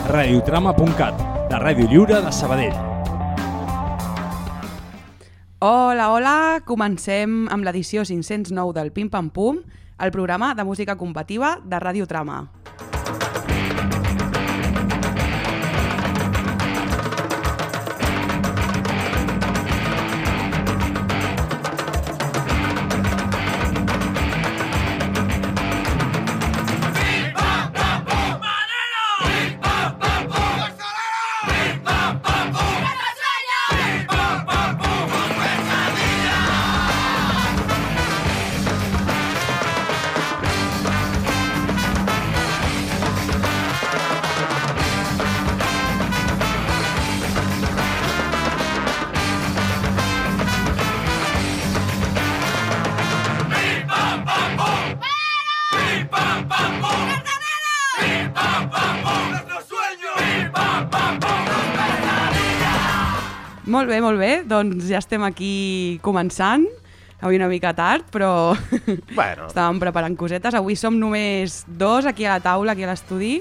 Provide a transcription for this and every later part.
radiotrama.cat, la ràdio lliure de Sabadell. Hola, comencem amb l'edició 509 del Pim Pam Pum, el programa de música combativa de Radiotrama. Molt bé, doncs ja estem aquí començant, avui una mica tard, però bueno. Estàvem preparant cosetes. Avui som només dos aquí a la taula, aquí a l'estudi.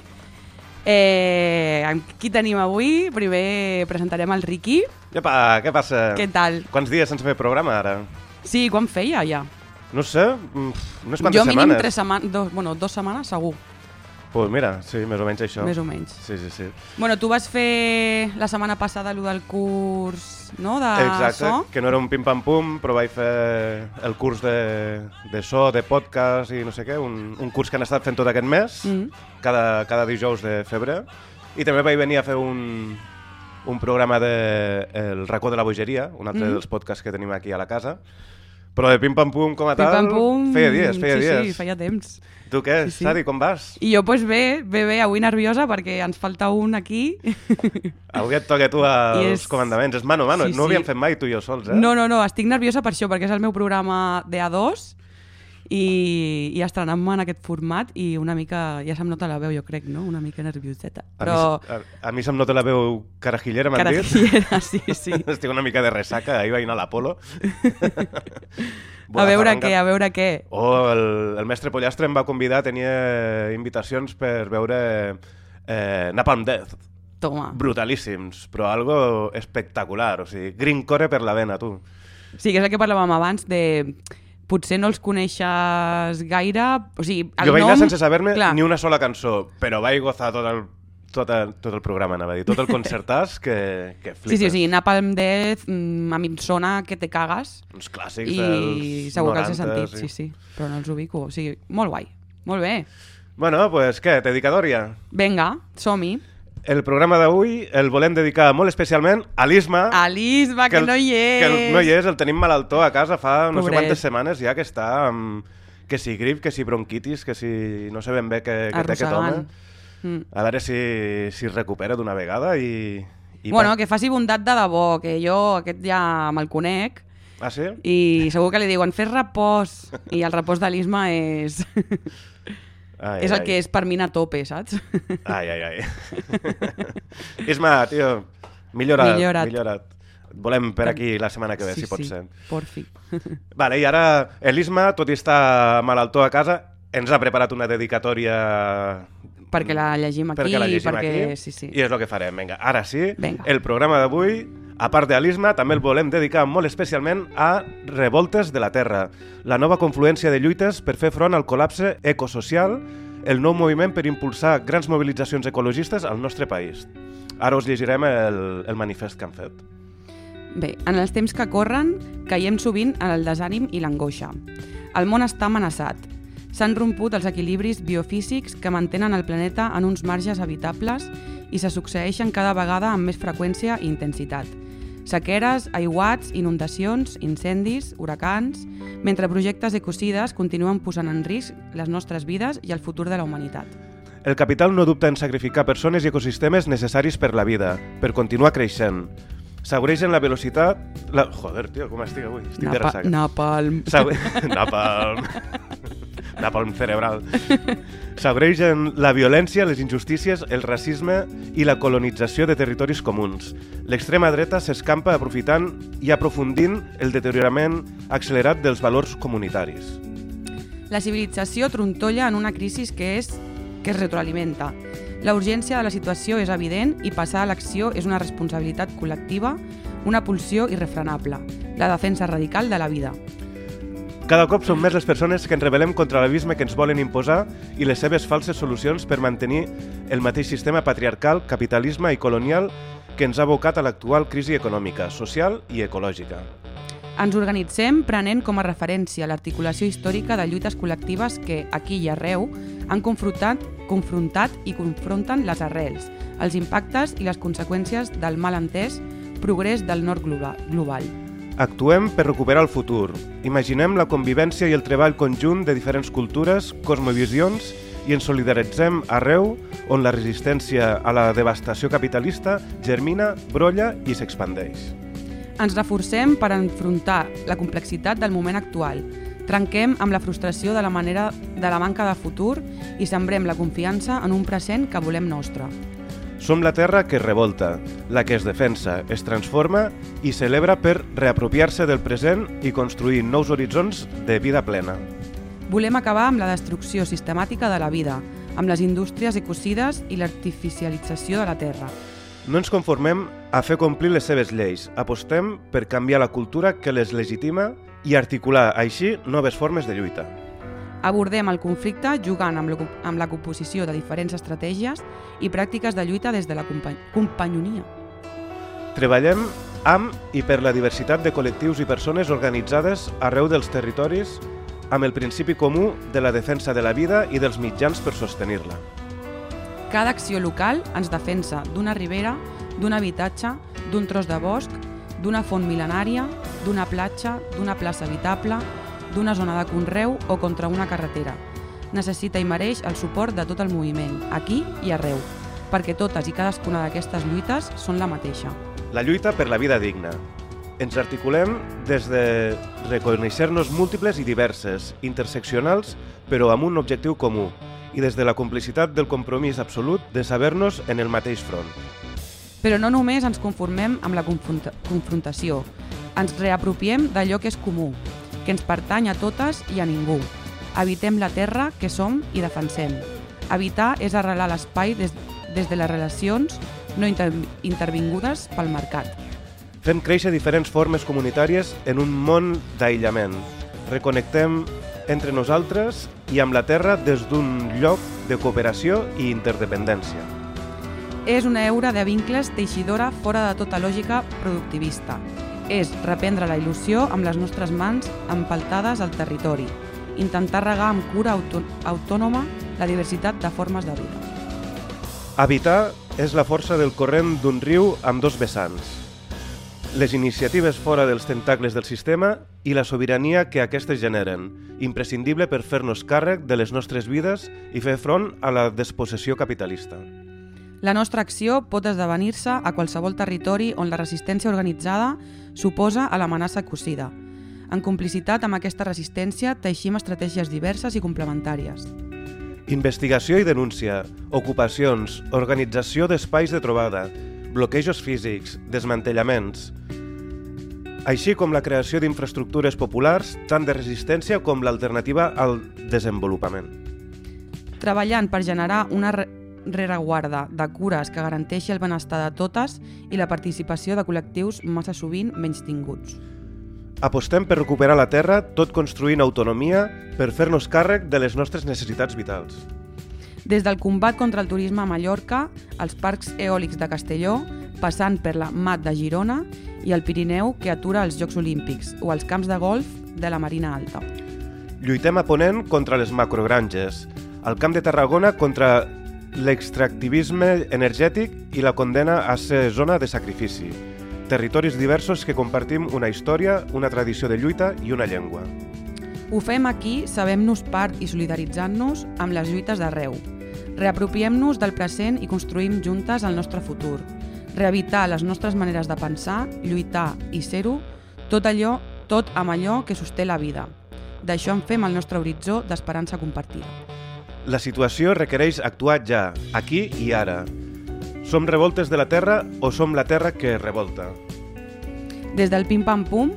Qui tenim avui? Primer presentarem el Riqui. Epa, què passa? Què tal? Quants dies sense fer programa ara? Sí, quan feia ja? No sé, unes quantes setmanes. Jo mínim 3 setmanes, 2 setmanes segur. Pues mira, sí, més o menys això. Més o menys. Sí. Bueno, tu vas fer la setmana passada allò del curs, no?, de Exacte, so. Que no era un pim-pam-pum, però vaig fer el curs de so, de podcast i no sé què, un curs que han estat fent tot aquest mes, cada dijous de febrer, i també vaig venir a fer un programa El racó de la bogeria, un altre dels podcasts que tenim aquí a la casa, però de pim-pam-pum com a tal, feia dies. Sí, feia temps. Tu què, sí. Sari, com vas? I jo pues bé, avui nerviosa perquè ens falta un aquí. Avui et toca tu els comandaments, és mano a mano, no ho havíem fet mai tu i jo sols, eh? No, estic nerviosa per això, perquè és el meu programa d'A2 i estrenant-me en aquest format i una mica, ja se'm nota la veu jo crec, no? Una mica nervioseta. Però... A mi se'm nota la veu carajillera, m'han dit? Carajillera, sí. Estic una mica de ressaca, ahir vaig anar a l'Apolo. A veure què. El mestre Pollastre em va convidar, tenia invitacions per veure Napalm Death. Toma. Brutalíssims, però algo espectacular, o sigui, greencore per la vena, tu. Sí, que és el que parlàvem abans de... Potser no els coneixes gaire... O sigui, jo vaig anar sense saber-me ni una sola cançó, però vaig gozar tot el programa, anava a dir, tot el concertàs que flipes. Sí, Napalm Death a mi em sona que te cagues. Uns clàssics dels 90. I segur que els he sentit, sí. Però no els ubico. O sigui, molt guai, molt bé. Bueno, pues què, dedicatòria? Vinga, som-hi. El programa d'avui el volem dedicar molt especialment a l'Isma. A l'Isma, que no hi és. Que no hi és, el tenim malaltó a casa fa no sé quantes setmanes ja que està amb... Que si grip, que si bronquitis, que si no sé ben bé què té aquest home. A veure si es recupera d'una vegada i bueno, que faci bondat de debò, que jo aquest ja me'l conec. Ah, sí? I segur que li diuen, fes repòs. I el repòs de l'Isma és... és el que és per mi a tope, saps? Ai. Isma, tio, millora't. Volem per aquí la setmana que ve, si pot ser. Porfi. Vale, i ara l'Isma, tot i estar malaltó a casa, ens ha preparat una dedicatòria... Perquè la llegim aquí. Sí. I és el que farem. Vinga, ara sí, el programa d'avui, a part de l'Isma, també el volem dedicar molt especialment a Revoltes de la Terra, la nova confluència de lluites per fer front al col·lapse ecosocial, el nou moviment per impulsar grans mobilitzacions ecologistes al nostre país. Ara us llegirem el manifest que han fet. Bé, en els temps que corren, caiem sovint en el desànim i l'angoixa. El món està amenaçat. S'han romput els equilibris biofísics que mantenen el planeta en uns marges habitables i se succeeixen cada vegada amb més freqüència i intensitat. Sequeres, aiguats, inundacions, incendis, huracans, mentre projectes ecocides continuen posant en risc les nostres vides i el futur de la humanitat. El capital no dubta en sacrificar persones i ecosistemes necessaris per la vida, per continuar creixent. S'agreugen la velocitat... Joder, tio, com estic avui? Estic de ressaca. Napalm. Napalm cerebral. S'agreugen la violència, les injustícies, el racisme i la colonització de territoris comuns. L'extrema dreta s'escampa aprofitant i aprofundint el deteriorament accelerat dels valors comunitaris. La civilització trontolla en una crisi que es retroalimenta. La urgència de la situació és evident i passar a l'acció és una responsabilitat col·lectiva, una pulsió irrefrenable, la defensa radical de la vida. Cada cop són més les persones que ens rebel·lem contra l'abisme que ens volen imposar i les seves falses solucions per mantenir el mateix sistema patriarcal, capitalisme i colonial que ens ha abocat a l'actual crisi econòmica, social i ecològica. Ens organitzem prenent com a referència l'articulació històrica de lluites col·lectives que, aquí i arreu, han confrontat i confronten les arrels, els impactes i les conseqüències del malentès progrés del nord global. Actuem per recuperar el futur. Imaginem la convivència i el treball conjunt de diferents cultures, cosmovisions i ens solidaritzem arreu on la resistència a la devastació capitalista germina, brolla i s'expandeix. Ens reforcem per enfrontar la complexitat del moment actual, trenquem amb la frustració de la manca de futur i sembrem la confiança en un present que volem nostre. Som la terra que es revolta, la que es defensa, es transforma i celebra per reapropiar-se del present i construir nous horitzons de vida plena. Volem acabar amb la destrucció sistemàtica de la vida, amb les indústries ecocides i l'artificialització de la terra. No ens conformem a fer complir les seves lleis, apostem per canviar la cultura que les legitima i articular així noves formes de lluita. Abordem el conflicte jugant amb la composició de diferents estratègies i pràctiques de lluita des de la companyonia. Treballem amb i per la diversitat de col·lectius i persones organitzades arreu dels territoris amb el principi comú de la defensa de la vida i dels mitjans per sostenir-la. Cada acció local ens defensa d'una ribera, d'un habitatge, d'un tros de bosc, d'una font mil·lenària, d'una platja, d'una plaça habitable, d'una zona de conreu o contra una carretera. Necessita i mereix el suport de tot el moviment, aquí i arreu, perquè totes i cadascuna d'aquestes lluites són la mateixa. La lluita per la vida digna. Ens articulem des de reconèixer-nos múltiples i diverses, interseccionals, però amb un objectiu comú, i des de la complicitat del compromís absolut de saber-nos en el mateix front. Però no només ens conformem amb la confrontació, ens reapropiem d'allò que és comú, que ens pertany a totes i a ningú. Habitem la terra que som i defensem. Habitar és arrelar l'espai des de les relacions no intervingudes pel mercat. Fem créixer diferents formes comunitàries en un món d'aïllament. Reconnectem entre nosaltres i amb la terra des d'un lloc de cooperació i interdependència. És una heura de vincles teixidora fora de tota lògica productivista. És reprendre la il·lusió amb les nostres mans empaltades al territori, intentar regar amb cura autònoma la diversitat de formes de vida. Habitar és la força del corrent d'un riu amb dos vessants. Les iniciatives fora dels tentacles del sistema i la sobirania que aquestes generen, imprescindible per fer-nos càrrec de les nostres vides i fer front a la despossessió capitalista. La nostra acció pot esdevenir-se a qualsevol territori on la resistència organitzada s'oposa a l'amenaça ecocida. En complicitat amb aquesta resistència teixim estratègies diverses i complementàries. Investigació i denúncia, ocupacions, organització d'espais de trobada, bloquejos físics, desmantellaments, així com la creació d'infraestructures populars, tant de resistència com l'alternativa al desenvolupament. Treballant per generar una rereguarda de cures que garanteixi el benestar de totes i la participació de col·lectius massa sovint menystinguts. Apostem per recuperar la terra, tot construint autonomia per fer-nos càrrec de les nostres necessitats vitals. Des del combat contra el turisme a Mallorca, els parcs eòlics de Castelló, passant per la MAT de Girona i el Pirineu que atura els Jocs Olímpics o els camps de golf de la Marina Alta. Lluitem a Ponent contra les macrogranges, al Camp de Tarragona contra l'extractivisme energètic i la condena a ser zona de sacrifici. Territoris diversos que compartim una història, una tradició de lluita i una llengua. Ho fem aquí, sabem-nos part i solidaritzant-nos amb les lluites d'arreu. Reapropiem-nos del present i construïm juntes el nostre futur. Rehabitar les nostres maneres de pensar, lluitar i ser-ho, tot amb allò que sosté la vida. D'això en fem el nostre horitzó d'esperança compartida. La situació requereix actuar ja, aquí i ara. Som revoltes de la terra o som la terra que es revolta? Des del Pim Pam Pum,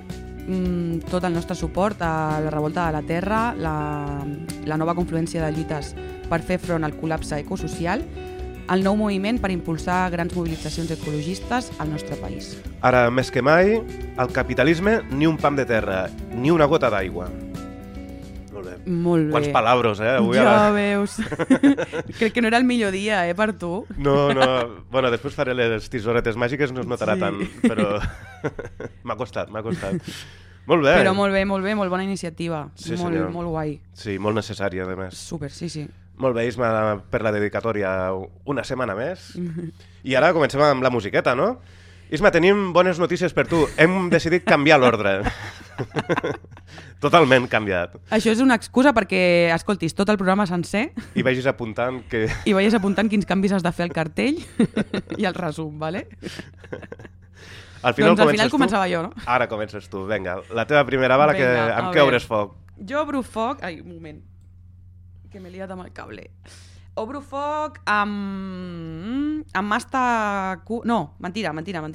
tot el nostre suport a la revolta de la terra, la nova confluència de lluites per fer front al col·lapse ecosocial, el nou moviment per impulsar grans mobilitzacions ecologistes al nostre país. Ara, més que mai, el capitalisme, ni un pam de terra, ni una gota d'aigua. Molt bé. Molt bé. Quants palabros, avui Ja veus. Crec que no era el millor dia, per tu. No. Bueno, després faré les tisoretes màgiques, no es notarà tant, però m'ha costat. Molt bé. Però molt bé, molt bona iniciativa. Sí, molt guai. Sí, molt necessària, a més. Super, sí. Molt bé, Isma, per la dedicatòria una setmana més. I ara comencem amb la musiqueta, no? Isma, tenim bones notícies per tu. Hem decidit canviar l'ordre. Totalment canviat. Això és una excusa perquè escoltis tot el programa sencer i vagis apuntant quins canvis has de fer al cartell i el resum, ¿vale? Al final començava jo, no? Ara comences tu. Vinga, la teva primera bala, amb què obres foc? Jo obro foc... Ai, un moment, que m'he liat amb el cable. Obro foc amb Masta... No, mentira.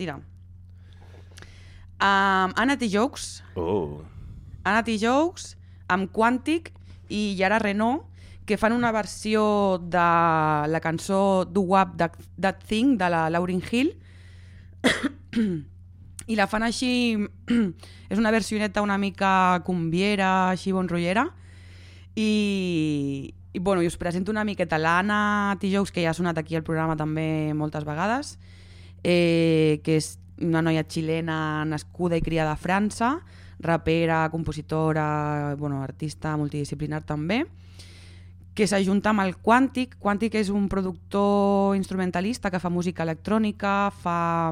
Anna T. Jokes. Anna T. Jokes, amb Quantic i Yara Renault, que fan una versió de la cançó Do Wap That Thing de la Lauryn Hill. I la fan així... És una versioneta una mica cumbiera, així bonrollera. I us presento una miqueta l'Anna T. Jokes, que ja ha sonat aquí al programa també moltes vegades, que és una noia xilena nascuda i criada a França, rapera, compositora, artista multidisciplinar també, que s'ajunta amb el Quantic. Quantic és un productor instrumentalista que fa música electrònica, fa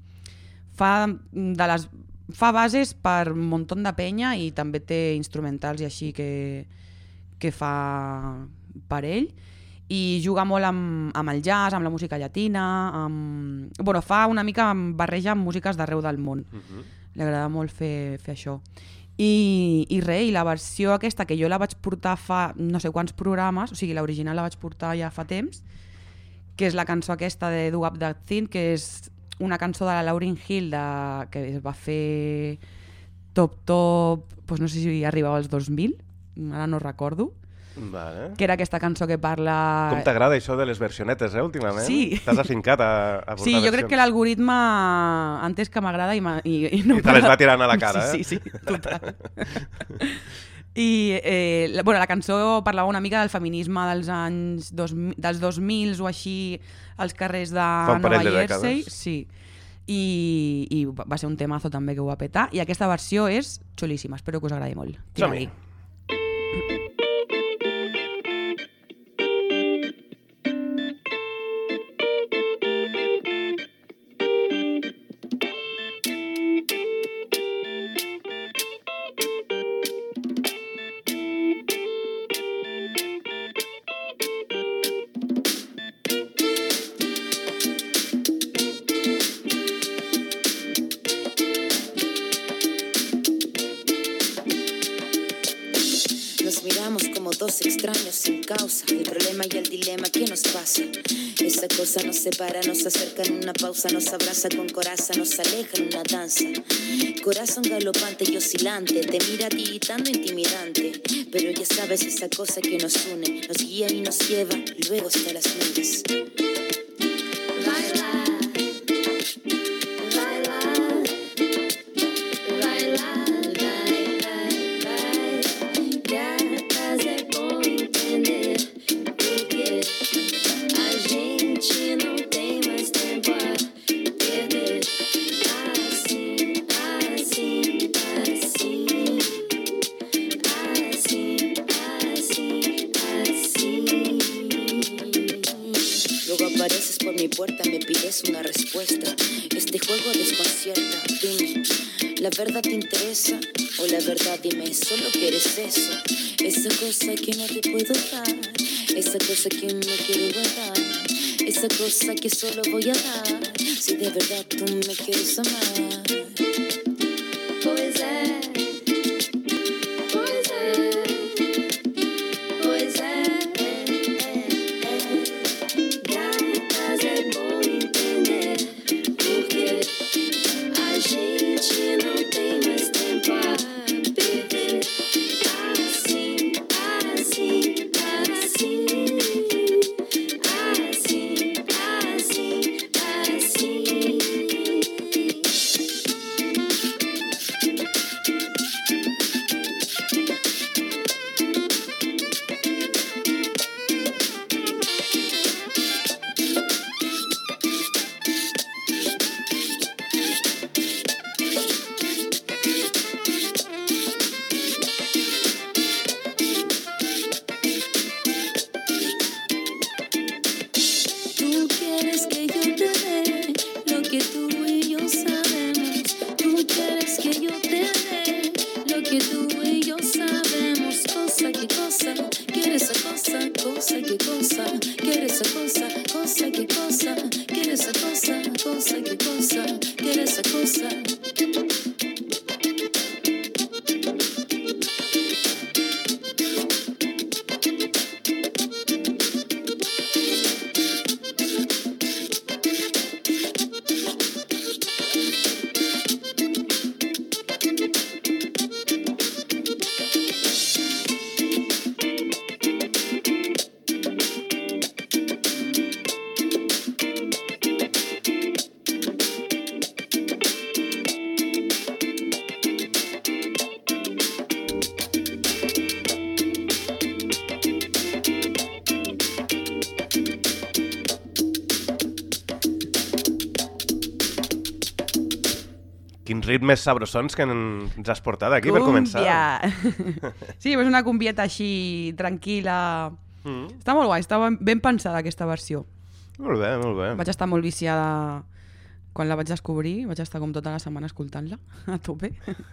bases per un munt de penya i també té instrumentals i així que fa per ell, i juga molt amb el jazz, amb la música llatina, fa una mica barreja amb músiques d'arreu del món. Li agrada molt fer això. I la versió aquesta, que jo la vaig portar fa no sé quants programes, o sigui, l'original la vaig portar ja fa temps, que és la cançó aquesta de Do Up That Thing, que és una cançó de la Lauryn Hill que es va fer top, no sé si arribava als 2000, ara no recordo. Vale. Que era aquesta cançó que parla... Com t'agrada això de les versionetes, últimament? Sí. T'has afincat a portar versions. Sí, jo crec que l'algoritme ha entès que m'agrada i no... I te les va tirant a la cara, Sí, total. I la cançó parlava una mica del feminisme dels anys dels 2000 o així als carrers de Nova Jersey. Sí. I va ser un temazo també que ho va petar. I aquesta versió és xulíssima, espero que us agradi molt. Som-hi. Dos extraños sin causa, el problema y el dilema que nos pasa. Esa cosa nos separa, nos acerca en una pausa, nos abraza con coraza, nos aleja en una danza. Corazón galopante y oscilante, te mira tiritando intimidante, pero ya sabes esa cosa que nos une, nos guía y nos lleva luego hasta las nubes. Una respuesta, este juego desconcierta. Dime, ¿la verdad te interesa? O la verdad dime, solo quieres eso. Esa cosa que no te puedo dar, esa cosa que me quiero guardar, esa cosa que solo voy a dar si de verdad tú me quieres amar. Pois é, pois é, pois é. Assim, assim, assim. cosa, qué cosa, quiere esa cosa, cosa, qué cosa, quiere esa cosa, cosa, qué cosa, quiere esa cosa. Quins ritmes sabrosons que ens has portat aquí per començar. Sí, és una cumbieta així tranquil·la. Està molt guai, estava ben pensada aquesta versió. Molt bé, molt bé. Vaig estar molt viciada quan la vaig descobrir, vaig estar com tota la setmana escoltant-la, a tope.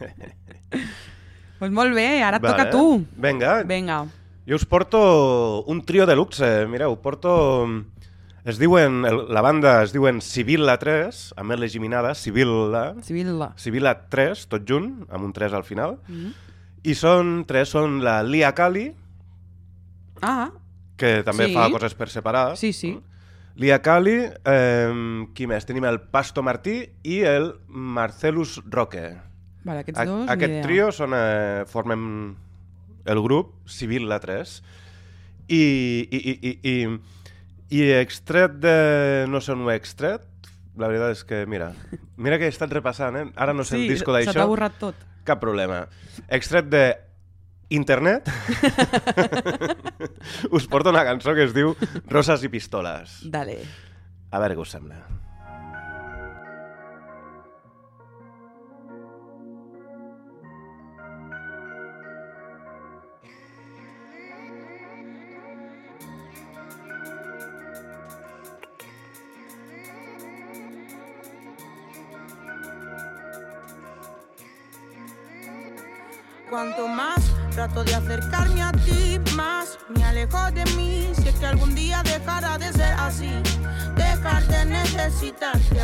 Doncs molt bé, ara et toca a tu. Vinga. Jo us porto un trio de luxe, mireu, porto... la banda es diuen Sibilla 3, amb L geminada, Sibilla 3, tot junt, amb un 3 al final. I són la Lia Kali, que també fa coses per separar. Sí. Lia Kali, qui més? Tenim el Pasto Martí i el Marcelus Roque. Vale, aquests dos, aquest trio formen el grup Sibilla 3. I extret de... no sé on ho he extret, la veritat és que, mira que he estat repassant, ara no sé el disco d'això. Se t'ha borrat tot. Cap problema. Extret de internet, us porto una cançó que es diu Roses i pistoles. Dale. A veure què us sembla. Cuanto más trato de acercarme a ti, más me alejo de mí. Si es que algún día dejará de ser así, dejar de necesitarte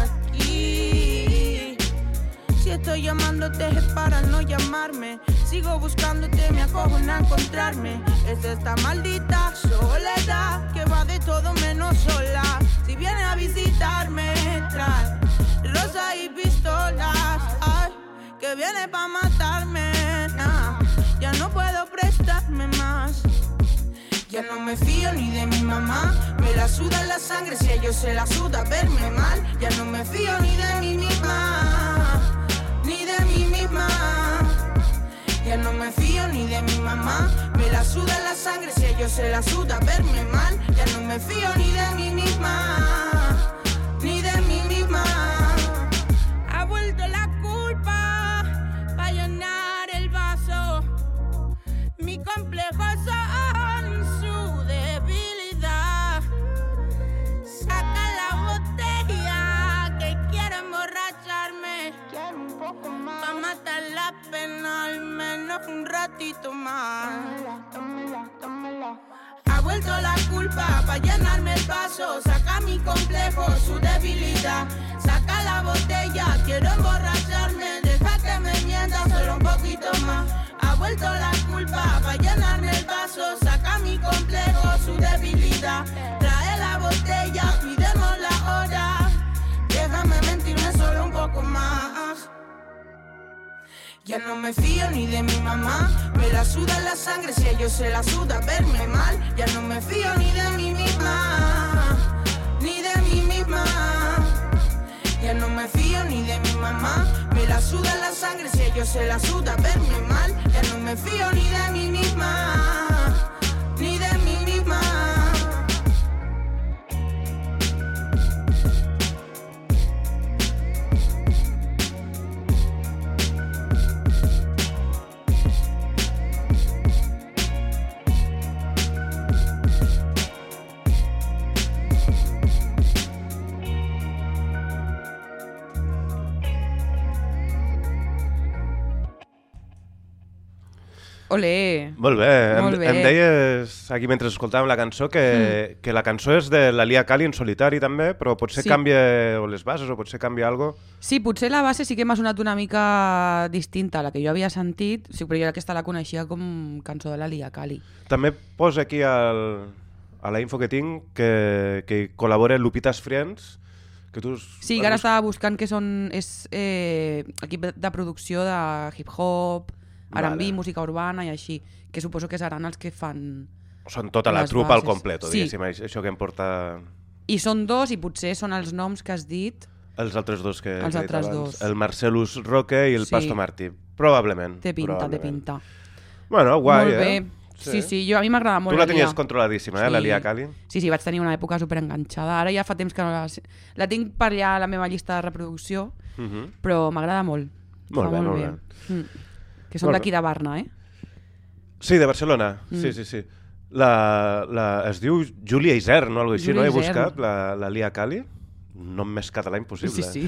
aquí. Si estoy llamándote es para no llamarme, sigo buscándote, me acojo en encontrarme. Es esta maldita soledad que va de todo menos sola. Si viene a visitarme, trae rosas y pistolas, ay, que viene pa' matarme. Ya no puedo prestarme más. Ya no me fío ni de mi mamá, me la suda la sangre si a ellos se la suda verme mal. Ya no me fío ni de mí misma, ni de mí misma. Ya no me fío ni de mi mamá, me la suda la sangre si a ellos se la suda verme mal. Ya no me fío ni de mí misma, ni de mí misma. Ha vuelto la culpa pa' llenar el vaso. Mi complejo son su debilidad. Saca la botella que quiere emborracharme. Quiero un poco más pa' matar la pena, al menos un ratito más. Tómela. Ha vuelto la culpa pa' llenarme el vaso. Saca mi complejo, su debilidad. Saca la botella, quiero emborracharme. Deja que me mienta solo un poquito más. Ha vuelto la culpa pa' llenarme el vaso. Saca mi complejo, su debilidad. Trae la botella, cuidemos la hora. Déjame mentirme solo un poco más. Ya no me fío ni de mi mamá, me la suda la sangre si a ellos se la suda verme mal. Ya no me fío ni de mí misma, ni de mí misma. Ya no me fío ni de mi mamá, me la suda la sangre si a ellos se la suda verme mal. Ya no me fío ni de mí misma, ni de mí misma. Olé! Molt bé. Em deies aquí mentre escoltàvem la cançó que la cançó és de la Lia Kali en solitari també, però potser canvia o les bases o potser canvia alguna cosa. Sí, potser la base sí que m'ha sonat una mica distinta a la que jo havia sentit, sí, però jo aquesta la coneixia com cançó de la Lia Kali. També posa aquí a la info que tinc que col·labora Lupita's Friends. Que tu sí, que ara estava buscant que és equip de producció de hip-hop, R&B, música urbana i així, que suposo que seran els que fan... Són tota la trupa al completo, diguéssim, això que em porta... I són dos, i potser són els noms que has dit... Els altres dos que els he dit altres abans. dos. El Marcellus Roque i el Pasto Martí. Probablement. Té pinta. Bueno, guai, molt bé. Sí, a mi m'agrada molt. Tu la tenies controladíssima, la Lia Kali? Sí, vaig tenir una època superenganxada. Ara ja fa temps que no la tinc per allà a la meva llista de reproducció, però m'agrada molt. Molt bé. Que són d'aquí de Barna, eh? Sí, de Barcelona. Sí. Es diu Júlia Isern, no? Algo així, no? He buscat la Lia Kali. Un nom més català impossible. Sí.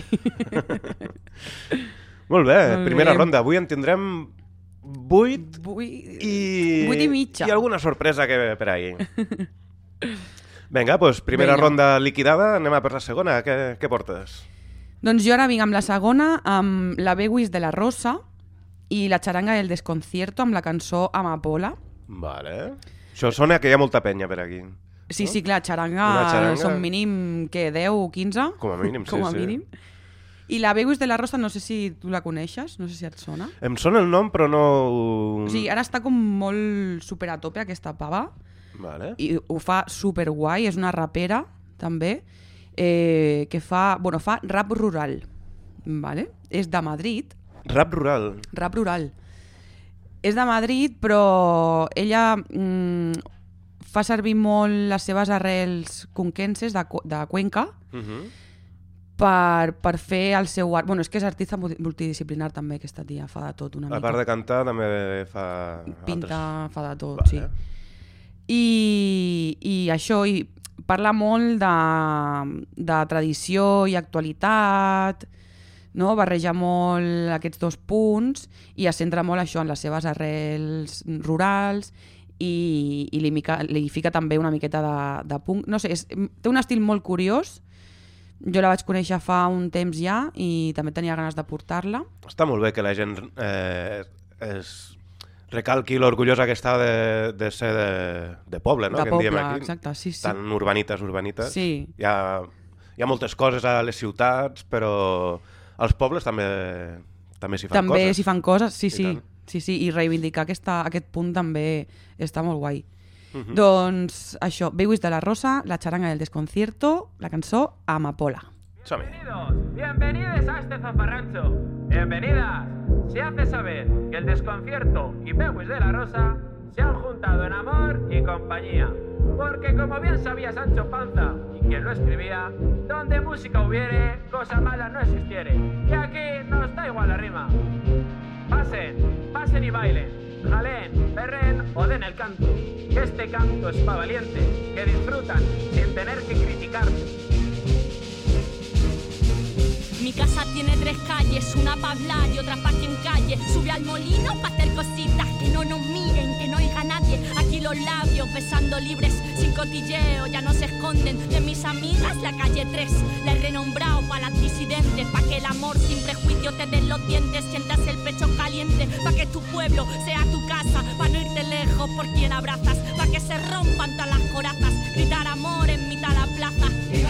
Molt bé, primera ronda. Avui en tindrem 8 i mitja. I alguna sorpresa que per ahí. Vinga, doncs primera ronda liquidada, anem a per la segona. Què portes? Doncs jo ara vinc amb la segona, amb la Bewis de la Rosa i la xaranga del desconcierto amb la cançó Amapola. Vale. Això sona que hi ha molta penya per aquí. Sí, clar, xaranga són mínim, 10 o 15? Com a mínim, sí. Mínim. I la Bewis de la Rosa, no sé si tu la coneixes, no sé si et sona. Em sona el nom, però no... O sigui, ara està com molt super a tope aquesta pava. Vale. I ho fa super guai, és una rapera, també, que fa rap rural. Vale? És de Madrid. Rap rural? Rap rural. És de Madrid, però ella fa servir molt les seves arrels conquenses de Cuenca per fer el seu art. Bueno, és que és artista multidisciplinar també, aquesta tia, fa de tot una mica. A part de cantar també fa... Pinta, fa de tot, sí. I això, i parla molt de tradició i actualitat, no? Barreja molt aquests dos punts i es centra molt això en les seves arrels rurals i li fica també una miqueta de punk. No sé, té un estil molt curiós. Jo la vaig conèixer fa un temps ja i també tenia ganes de portar-la. Està molt bé que la gent recalqui l'orgullosa que està de ser de poble, no? De que poble, en diem aquí. exacte, sí. Tan urbanites. Sí. Hi ha moltes coses a les ciutats, però als pobles també s'hi fan coses. També s'hi fan coses, sí. I reivindicar aquest punt també està molt guai. Doncs això, Bewis de la Rosa, la xaranga del desconcierto, la cançó Amapola. Bienvenidos a este zafarrancho. Bienvenidas. Se hace saber que el desconcierto y Bewis de la Rosa se han juntado en amor y compañía. Porque como bien sabía Sancho Panza, y quien lo escribía, donde música hubiere, cosa mala no existiere. Y aquí nos da igual la rima. Pasen y bailen, jalen, perren o den el canto. Que este canto es pa' valientes, que disfrutan sin tener que criticar. Mi casa tiene 3 calles, una pa' hablar y otra pa' quien calle. Sube al molino pa' hacer cositas, que no nos miren, que no oiga nadie. Aquí los labios besando libres, sin cotilleo, ya no se esconden. De mis amigas la calle 3, la he renombrado pa' las disidentes. Pa' que el amor sin prejuicio te den los dientes, sientas el pecho caliente. Pa' que tu pueblo sea tu casa, pa' no irte lejos por quien abrazas. Pa' que se rompan todas las corazas, gritar amor en mitad de la plaza.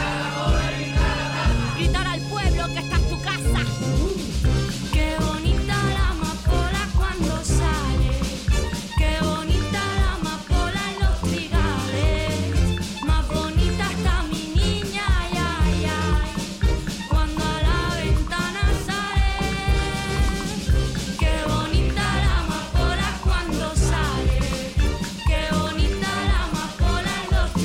Gritar al pueblo que está en tu casa. Qué bonita la amapola cuando sale. Qué bonita la amapola en los trigales. Más bonita está mi niña, ay, ay, ay, cuando a la ventana sale. Qué bonita la amapola cuando sale. Qué bonita la amapola en los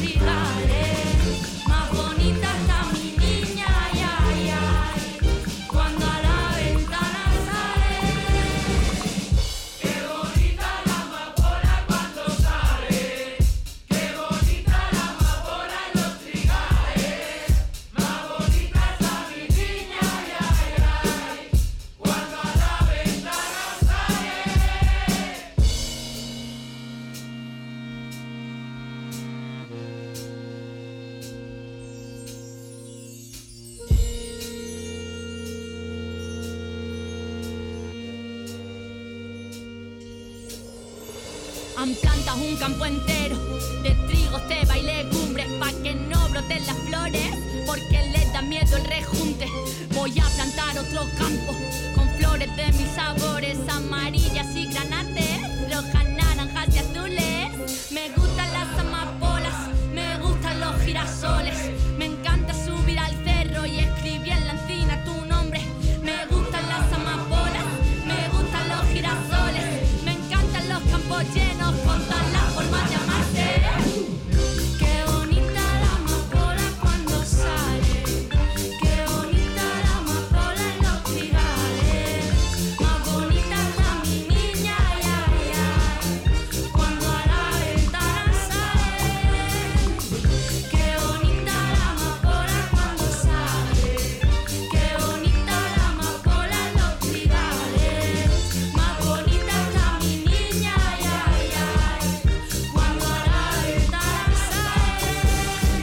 Juan planta un campo entero de trigo, ceba y legumbres pa' que no broten las flores, porque les da miedo el rejunte. Voy a plantar otro campo con flores de mil sabores, amarillas y granates, rojas, naranjas y azules. Me gustan las amapolas, me gustan los girasoles, me encanta subir al cerro y escribir en la encina tu nombre. Me gustan las amapolas, me gustan los girasoles, me encantan los campos llenos con todas las formas de amarte. Qué bonita la amapola cuando sale, qué bonita la amapola en los trigales, más bonita está mi niña, ay, ay, ay, cuando a la ventana sale. Qué bonita la amapola cuando sale, qué bonita la amapola en los trigales, más bonita está mi niña, ay, ay, ay, cuando a la ventana sale.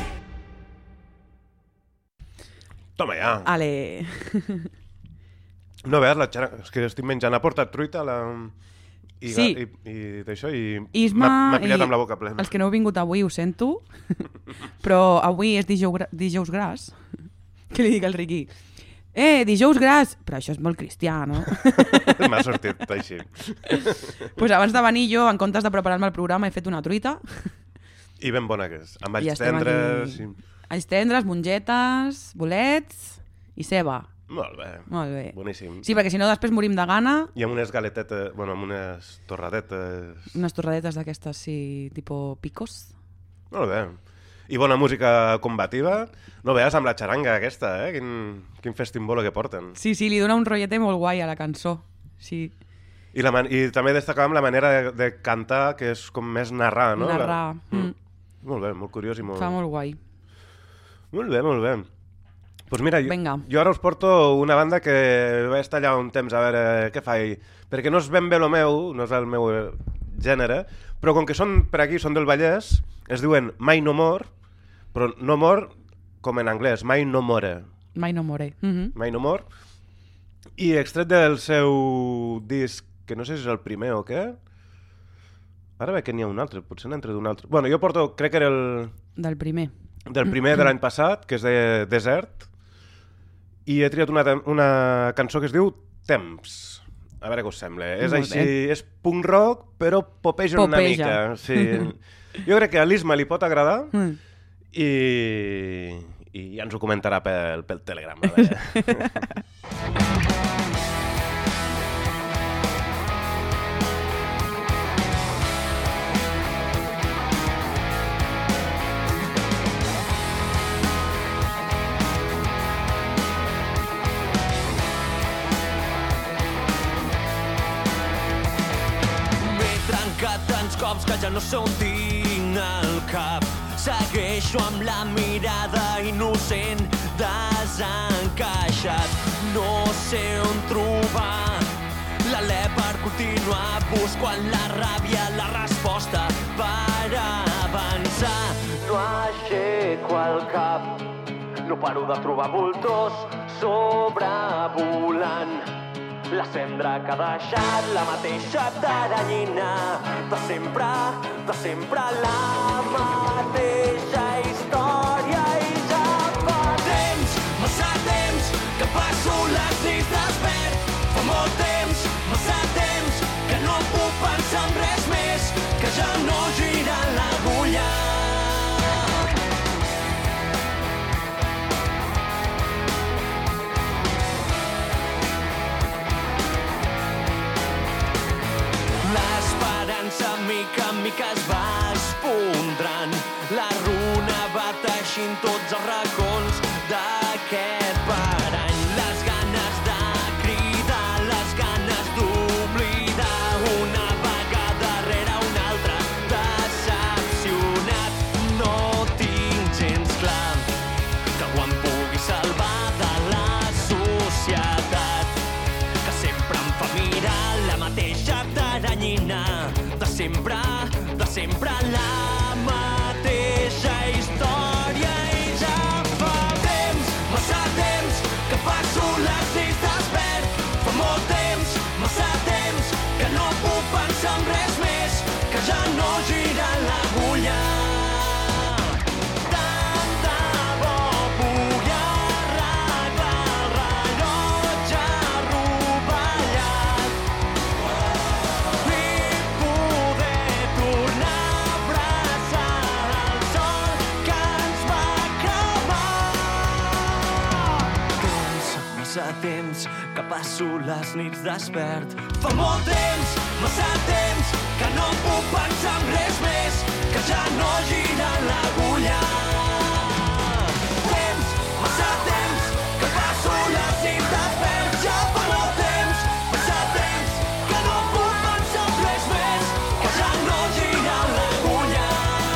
Toma ja. Ale. No veus la xaranga? És que estic menjant, ha portat truita i Sí. i d'això i Isma, m'ha pillat i amb la boca plena. els que no heu vingut avui ho sento, però avui és dijous gras. Què li dic al Riqui? Dijous gras! Però això és molt cristià, no? M'ha sortit així. Pues abans de venir jo, en comptes de preparar-me el programa, he fet una truita. I ben bona que és. Amb I alls estem tendres. aquí. Alls tendres, mongetes, bolets i ceba. Molt bé. Molt bé. Boníssim. Sí, perquè si no després morim de gana. I amb unes galetetes, bueno, amb unes torradetes. Unes torradetes d'aquestes, sí, tipo picos. Molt bé. I bona música combativa. No veus amb la xaranga aquesta, Quin festimbolo que porten. Sí, li dona un rotllet molt guai a la cançó. Sí. I també destacàvem la manera de cantar, que és com més narrar, no? Narrar. Molt bé, molt curiós i molt... Fa molt guai. Molt bé, molt bé. Doncs mira, Vinga. jo ara us porto una banda que vaig estar allà un temps a veure què faig, perquè no és ben bé el meu, no és el meu gènere, però com que són per aquí, són del Vallès, es diuen Mai No More, però no more com en anglès, Mai No More. Mai no more. Mai No More. I extret del seu disc, que no sé si és el primer o què, ara veig que n'hi ha un altre, potser n'entre d'un altre. Bueno, jo porto, crec que era Del primer. del primer de l'any passat, que és de Desert, i he triat una cançó que es diu Temps. A veure què us sembla. És Molt així, bé. és punk rock, però popeja una Popeja. mica. Sí. Jo crec que a l'Isma li pot agradar i ja ens ho comentarà pel Telegram. A veure. Tants cops que ja no sé on tinc el cap. Segueixo amb la mirada innocent desencaixat. No sé on trobar l'alè per continuar. Busco en la ràbia la resposta per avançar. No aixeco el cap, no paro de trobar voltors sobrevolant la cendra que ha deixat la mateixa taranyina de sempre la mateixa història. I ja fa temps, massa temps, que passo les nits despert. Fa molt temps, massa temps, que no puc pensar en res més, que ja no gira l'agulla. L'esperança mica en mica es va esfondrant. La runa va teixint tots els racons d'aquest parany. Les ganes de cridar, les ganes d'oblidar, una vegada rere una altra, decepcionat. No tinc gens clar que ho em pugui salvar de la societat, que sempre em fa mirar la mateixa taranyina de sempre la mateixa història. I ja fa temps, massa temps que passo les nits despert. Fa molt temps, massa temps, que no puc pensar en res més, que ja no gira l'agulla. Temps, massa temps, que passo les nits despert. Ja fa molt temps, massa temps, que no puc pensar en res més, que ja no gira l'agulla.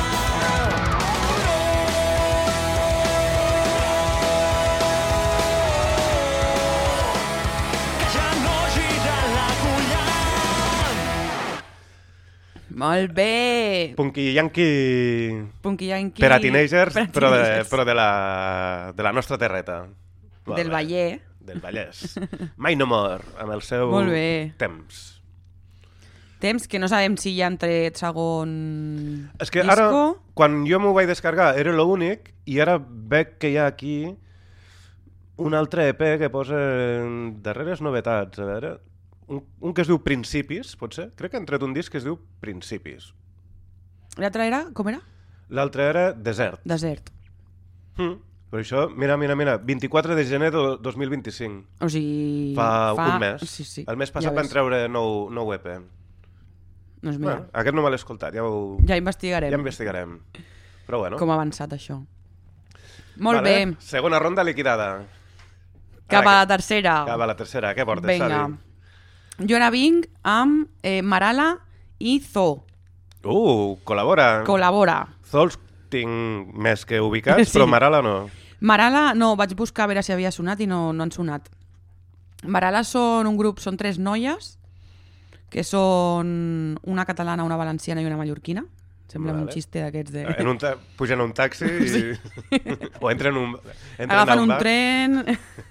Molt bé! Punky Yankee Per a teenagers, però de la nostra terreta. Del Vallès. Del Vallès. Mai no mor, amb el seu Molt bé. temps. Temps que no sabem si ja han tret segon És que disco. ara, quan jo m'ho vaig descarregar, era l'únic, i ara veig que hi ha aquí un altre EP que posa darreres novetats. A veure, un que es diu Principis, potser? Crec que han tret un disc que es diu Principis. L'altre era, com era? L'altre era Desert. Desert. Però això, mira, 24 de gener de 2025. O sigui... Fa un mes. Sí. El mes passat Ja van ves. treure nou EP. Doncs mira, Bueno, aquest no me l'he escoltat, ja investigarem ja investigarem. Però bueno. com ha avançat això. Molt Vale, bé, segona ronda liquidada. cap a Ara la tercera. Cap a la tercera. Què portes, Vinga. Xavi? Jo ara vinc amb Marala i Zo. Col·labora. Col·labora. Zols tinc més que ubicats, Sí. però Marala no. Marala, no, vaig buscar a veure si havia sonat i no han sonat. Marala són un grup, són 3 noies, que són una catalana, una valenciana i una mallorquina. Sembla un xiste d'aquests de... Pugen a un taxi i... o entren Agafen a un bar. tren...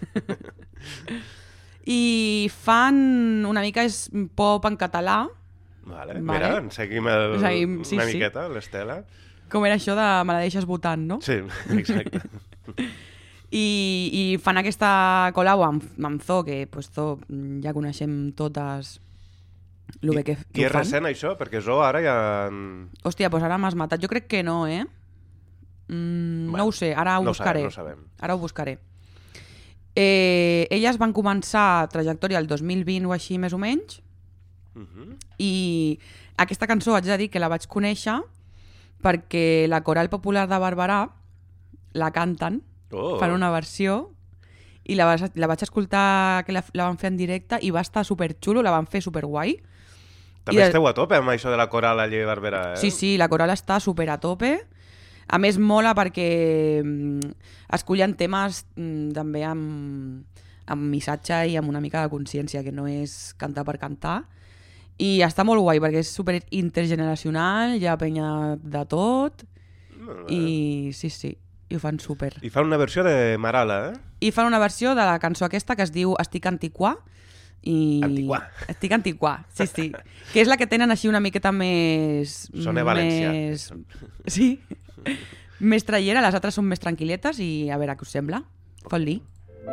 I fan una mica és pop en català. Vale. Vale. Mira, en seguim, Sí, una sí. miqueta, l'Estela. Com era això de me la deixes votant, no? Sí, exacte. I fan aquesta col·lau amb Zo, que pues, Zo ja coneixem totes el bé que I és ho fan. recent això? Perquè Zo ara ja... Hòstia, doncs ara m'has matat. Jo crec que no, eh? No ho sé, ara ho buscaré. No sabem. Ara ho buscaré. Elles van començar trajectòria el 2020 o així, més o menys, i aquesta cançó haig de dir que la vaig conèixer perquè la Coral Popular de Barberà la canten, fan una versió, i la vaig escoltar que la van fer en directe i va estar superxulo, la van fer superguai. També esteu a tope amb això de la coral allí a Barberà, eh? Sí, la coral està super a tope. A més, mola perquè escollen temes també amb missatge i amb una mica de consciència, que no és cantar per cantar. I està molt guai perquè és super intergeneracional, hi ha penya de tot. I sí, i ho fan super. I fan una versió de Marala, eh? I fan una versió de la cançó aquesta que es diu Estic antiquà. Antiquà. Estic antiquà, sí. Que és la que tenen així una miqueta més... Sona valencià. Sí, més traiera, les altres són més tranquil·letes i a veure què us sembla. Fot-li.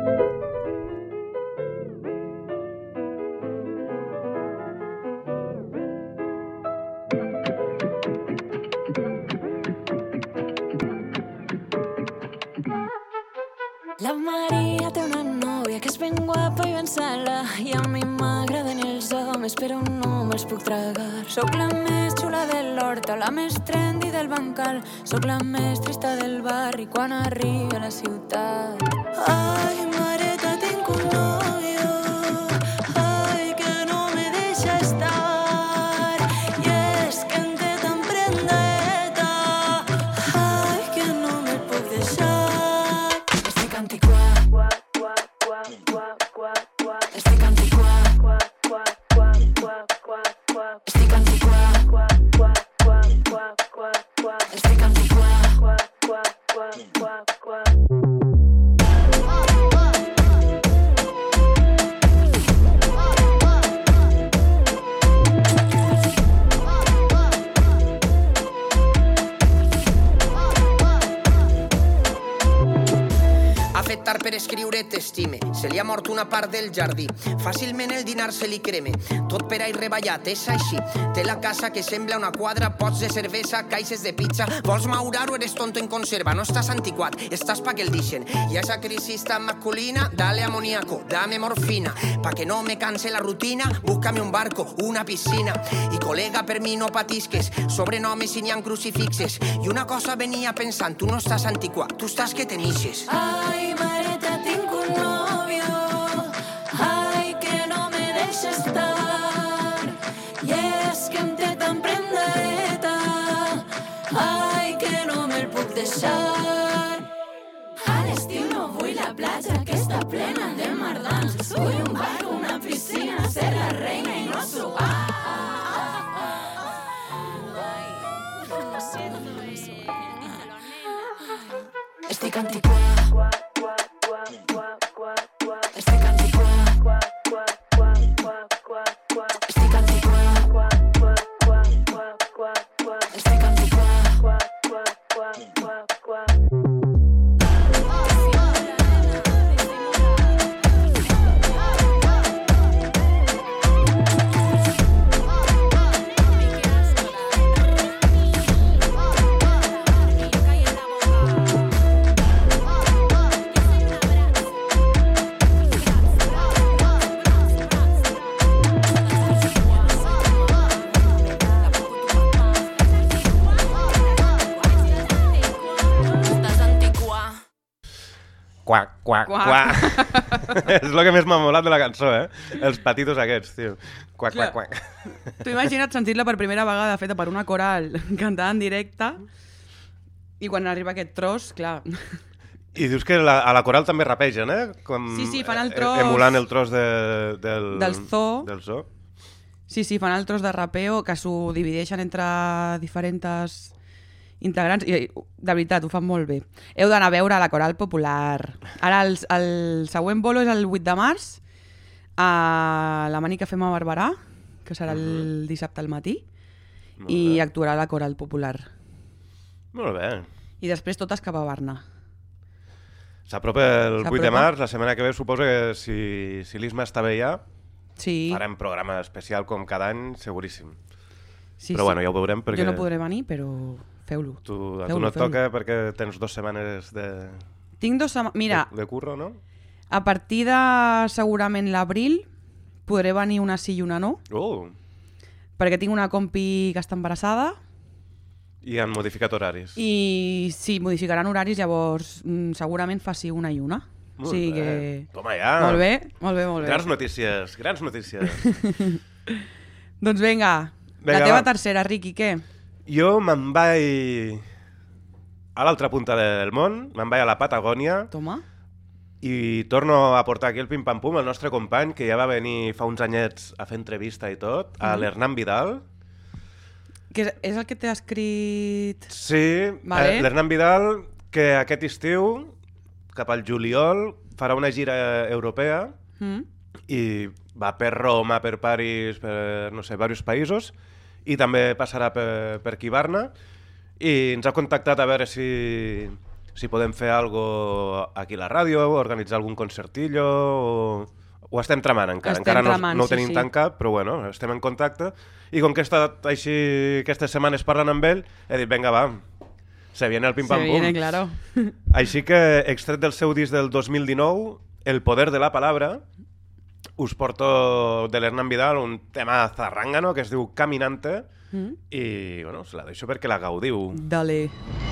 La Maria té una nòvia que és ben guapa i ben sala i a mi m'agraden els homes però no me'ls puc tragar. Soc la més xula de l'horta, la més trendy del bancal, soc la més trista del barri quan arribi a la ciutat. Ai, mareta, tinc un novio, ai, que no me deixa estar, i és que em té tan prendeta, ai, que no me puc deixar. matar per escriure t'estime. Se li ha mort una part del jardí, fàcilment el dinar se li creme. Tot per ahí reballat, és així. Té la casa que sembla una quadra, pots de cervesa, caixes de pizza. Vols maurar o eres tonto en conserva? No estàs antiquat, estàs pa que el dixen. I a esa crisis tan masculina, dale amoníaco, dame morfina. Pa que no me canse la rutina, búscame un barco, una piscina. I col·lega, per mi no patisques, sobrenomes i n'hi ha crucifixes. I una cosa venia pensant, tu no estàs antiquat, tu estàs que tenixes. Ai, mareta, tinc un novio, ai, que no me deixa estar. I és que em té tan prendeta, ai, que no me'l puc deixar. A l'estiu no vull la platja, que està plena de mardans. Vull un barco, una piscina, ser la reina i no suar. Estic antiquà. Estic antiquà. Estic antiquà. Estic antiquà. Quac, quac, quac. És el que més m'ha molat de la cançó, Els patitos aquests, tio. Quac, quac, quac. Tu imagina't sentir-la per primera vegada feta per una coral cantada en directe i quan arriba aquest tros, clar... I dius que a la coral també rapegen, Com, sí, fan el tros... Emulant el tros del zoo. Del zoo. Sí, fan el tros de rapeo que s'ho divideixen entre diferents integrants i de veritat ho fan molt bé. Heu d'anar a veure la coral popular. Ara el següent bolo és el 8 de març a la Mani Cafè Barberà, que serà el dissabte al matí, i actuarà la coral popular. Molt bé. I després totes cap a Barna. S'apropa el 8 de març, la setmana que ve suposo que si l'Isma està bé ja, farem programa especial com cada any, seguríssim. Però bueno, ja ho veurem perquè... Jo no podré venir, però feu-lo. A tu no et toca perquè tens 2 setmanes de... Tinc 2 setmanes... Mira, de curro, no? A partir de segurament l'abril podré venir una sí i una no. Perquè tinc una compi que està embarassada. I han modificat horaris. I sí, modificaran horaris, llavors segurament faci una i una. Molt bé. Toma ja. Molt bé, molt bé, molt bé. Grans notícies, grans notícies. Doncs vinga, la teva tercera, Riqui, què? Jo me'n vaig a l'altra punta del món, me'n vaig a la Patagònia. Toma. I torno a portar aquí el pim-pam-pum, el nostre company, que ja va venir fa uns anyets a fer entrevista i tot, a l'Hernán Vidal. Que és el que t'ha escrit... Sí, l'Hernán Vidal, que aquest estiu, cap al juliol, farà una gira europea i va per Roma, per París, per, no sé, diversos països, i també passarà per aquí Barna, i ens ha contactat a veure si podem fer alguna cosa aquí a la ràdio, organitzar algun concertillo, ho estem tramant encara. Encara no ho tenim tancat, però bueno, estem en contacte. I com que he estat així aquestes setmanes parlant amb ell, he dit, vinga, va, se viene el pim-pam-pum. Se viene, claro. Així que, extret del seu disc del 2019, El poder de la palabra, us porto de l'Hernán Vidal un tema zarrangano que es diu Caminante, i bueno, us la deixo perquè la gaudiu. Dale.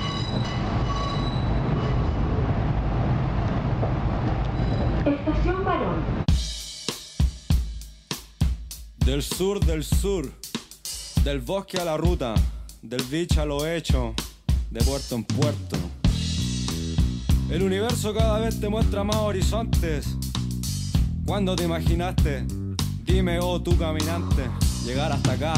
Estación Varón. Del sur, del bosque a la ruta, del beach a lo hecho, de puerto en puerto. El universo cada vez te muestra más horizontes. ¿Cuándo te imaginaste? Dime, oh tú caminante, llegar hasta acá.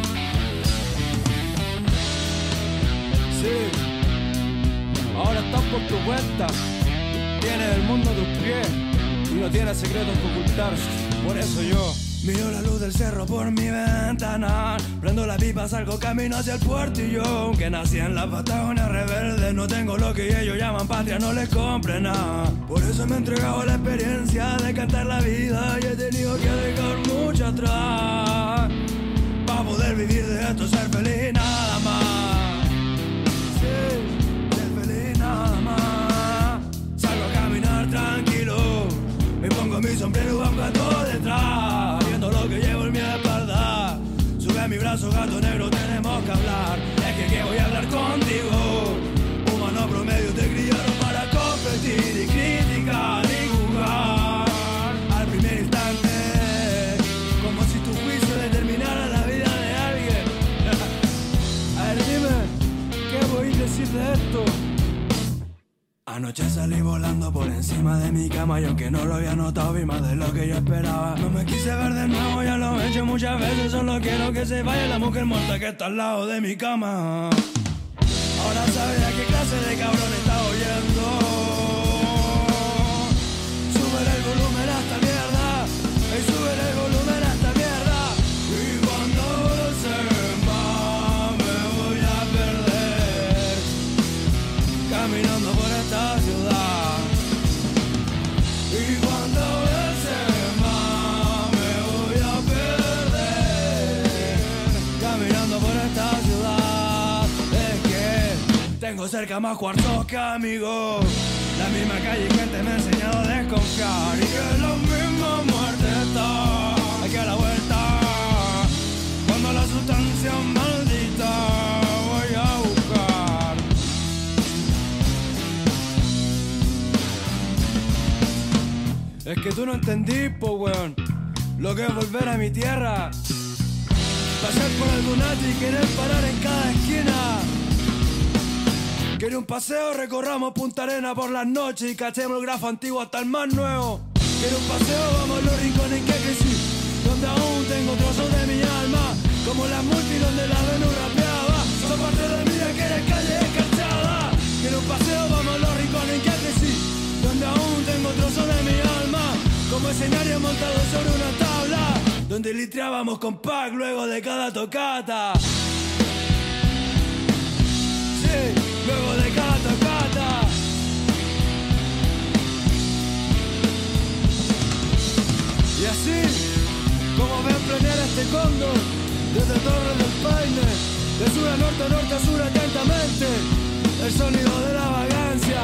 Ahora estás por tu cuenta. Tienes el mundo a tus pies y no tienes secretos que ocultar. Por eso yo miro la luz del cerro por mi ventana, prendo la pipa, salgo camino hacia el puerto. Y yo, aunque nací en la Patagonia rebelde, no tengo lo que ellos llaman patria, no les compre nada. Por eso me he entregado a la experiencia de cantar la vida y he tenido que dejar mucho atrás para poder vivir de esto, ser feliz nada más. Sí, ser feliz nada más. Salgo a caminar tranquilo, me pongo mi sombrero y un gato detrás, viendo lo que llevo en mi espalda. Sube a mi brazo, gato negro, tenemos que hablar. Es que voy a hablar contigo. Humano promedio te criaron para competir y criticar y jugar al primer instante, como si tu juicio determinara la vida de alguien. A ver, dime, ¿qué voy a decir de esto? Anoche salí volando por encima de mi cama y aunque no lo había notado vi más de lo que yo esperaba. No me quise ver de nuevo, ya lo he hecho muchas veces, solo quiero que se vaya la mujer muerta que está al lado de mi cama. Ahora sabes a qué clase de cabrón está oyendo. Sube el volumen hasta mierda, sube el volumen hasta mierda. Y cuando sepa me voy a perder caminando por esta ciudad. Y cuando sepa me voy a perder caminando por esta ciudad. Es que tengo cerca más cuartos que amigos, la misma calle y gente me ha enseñado a desconfiar, y que la misma muerte está aquí a la vuelta. Cuando la sustancia maldita voy a buscar. Es que tú no entendí, po weón, lo que es volver a mi tierra, pasar por algún ate y querer parar en cada esquina. Quiero un paseo, recorramos Punta Arena por las noches y cachemos el grafo antiguo hasta el más nuevo. Quiero un paseo, vamos a los rincones en que crecí, donde aún tengo trozos de mi alma, como la multi donde la Venus rapeaba. Son parte de mí que eres calle escarchada. Quiero un paseo, vamos a los rincones en que crecí, donde aún tengo trozos de mi alma, como escenario montado sobre una tabla, donde litreábamos con pack luego de cada tocata. Luego de cada tocata. Y así, como ven planear este cóndor, desde Torres del Paine, de sur a norte, norte a sur atentamente, el sonido de la vagancia.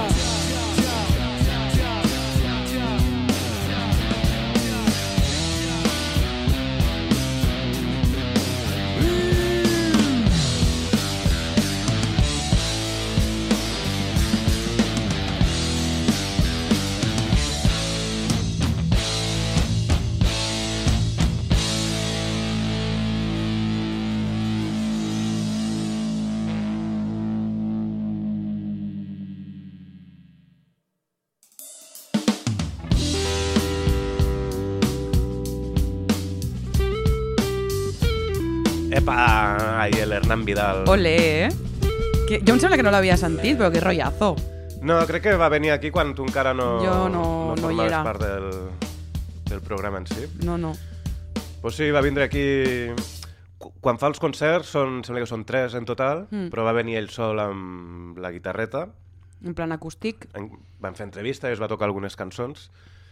Epa, ahí el Hernán Vidal. Olé, eh? Que, jo em sembla que no l'havia sentit, però que rotllazo. No, crec que va venir aquí quan tu encara no formaves era. part del programa en si. No. Pues sí, va vindre aquí... Quan fa els concerts, sembla que són 3 en total, però va venir ell sol amb la guitarreta. En plan acústic. Van fer entrevista i es va tocar algunes cançons.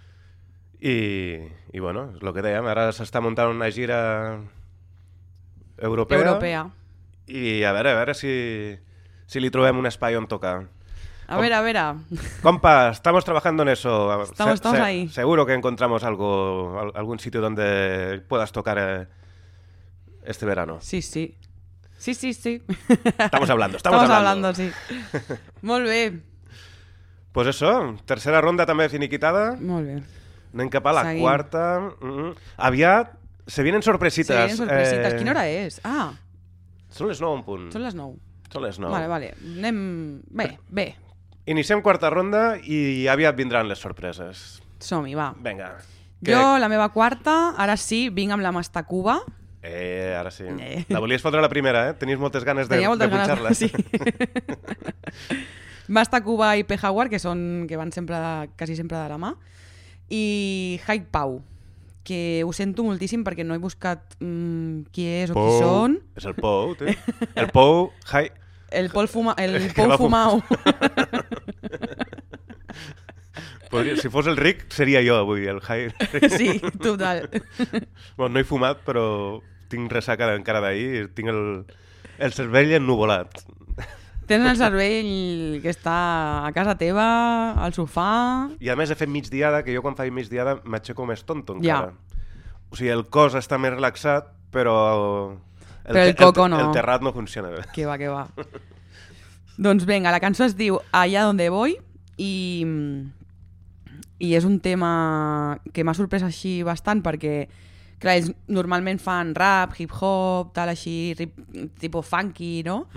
I bueno, és el que dèiem, ara s'està muntant una gira europea. I a veure si li trobem un espai on tocar. A ver. Compa, estamos trabajando en eso. Estamos ahí. Seguro que encontramos algún sitio donde puedas tocar este verano. Sí. Estamos hablando. Sí. Molt bé. Pues eso, tercera ronda també finiquitada. Molt bé. Anem cap a la quarta. Aviat se vienen sorpresitas. Quina hora és? Ah. Són les 9 en punt. Són les 9. Vale. Anem... Bé. Iniciem quarta ronda i aviat vindran les sorpreses. Som-hi, va. Vinga. Jo, la meva quarta, ara sí, vinc amb la Mastacuba. Ara sí. La volies fotre la primera, eh? Tenies moltes ganes de punxar-la. Sí. Basta Cuba i P. Howard, que van quasi sempre de la mà, i Hyde Pau, que ho sento moltíssim perquè no he buscat qui és o qui són. És el Pou, tu. El Pou... El Pou Fumau. Si fos el Rick, seria jo avui, el Hyde. Sí, total. Bueno, no he fumat, però tinc ressaca encara d'ahir, tinc el cervell ennuvolat. Tens el cervell que està a casa teva, al sofà... I a més he fet migdiada, que jo quan faig migdiada m'aixeco més tonto encara. O sigui, el cos està més relaxat, però el coco no. El terrat no funciona bé. Que va. Doncs vinga, la cançó es diu Allá donde voy i és un tema que m'ha sorprès així bastant perquè, clar, ells normalment fan rap, hip-hop, tal així, tipus funky, no?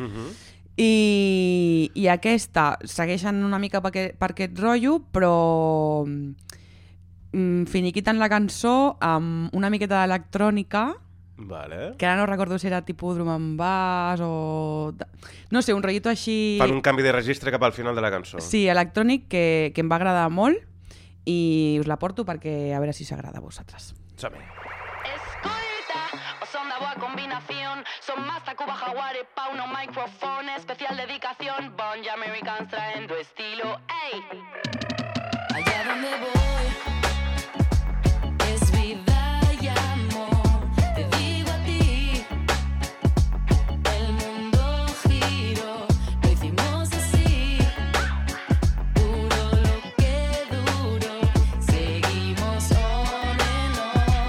I aquesta segueixen una mica per aquest rotllo, però finiquiten la cançó amb una miqueta d'electrònica, que ara no recordo si era tipus drum and bass o... No sé, un rotllito així... Fan un canvi de registre cap al final de la cançó. Sí, electrònic, que em va agradar molt i us la porto perquè a veure si s'agrada a vosaltres. Som-hi. Son de boa combinación, son Mazda, Cuba, Jaguar y Pau, no micrófono, especial dedicación, Bon y Americans traendo estilo, ey. Allá donde voy, es vida y amor, te digo a ti, el mundo giró, lo hicimos así, duro lo que duro, seguimos on and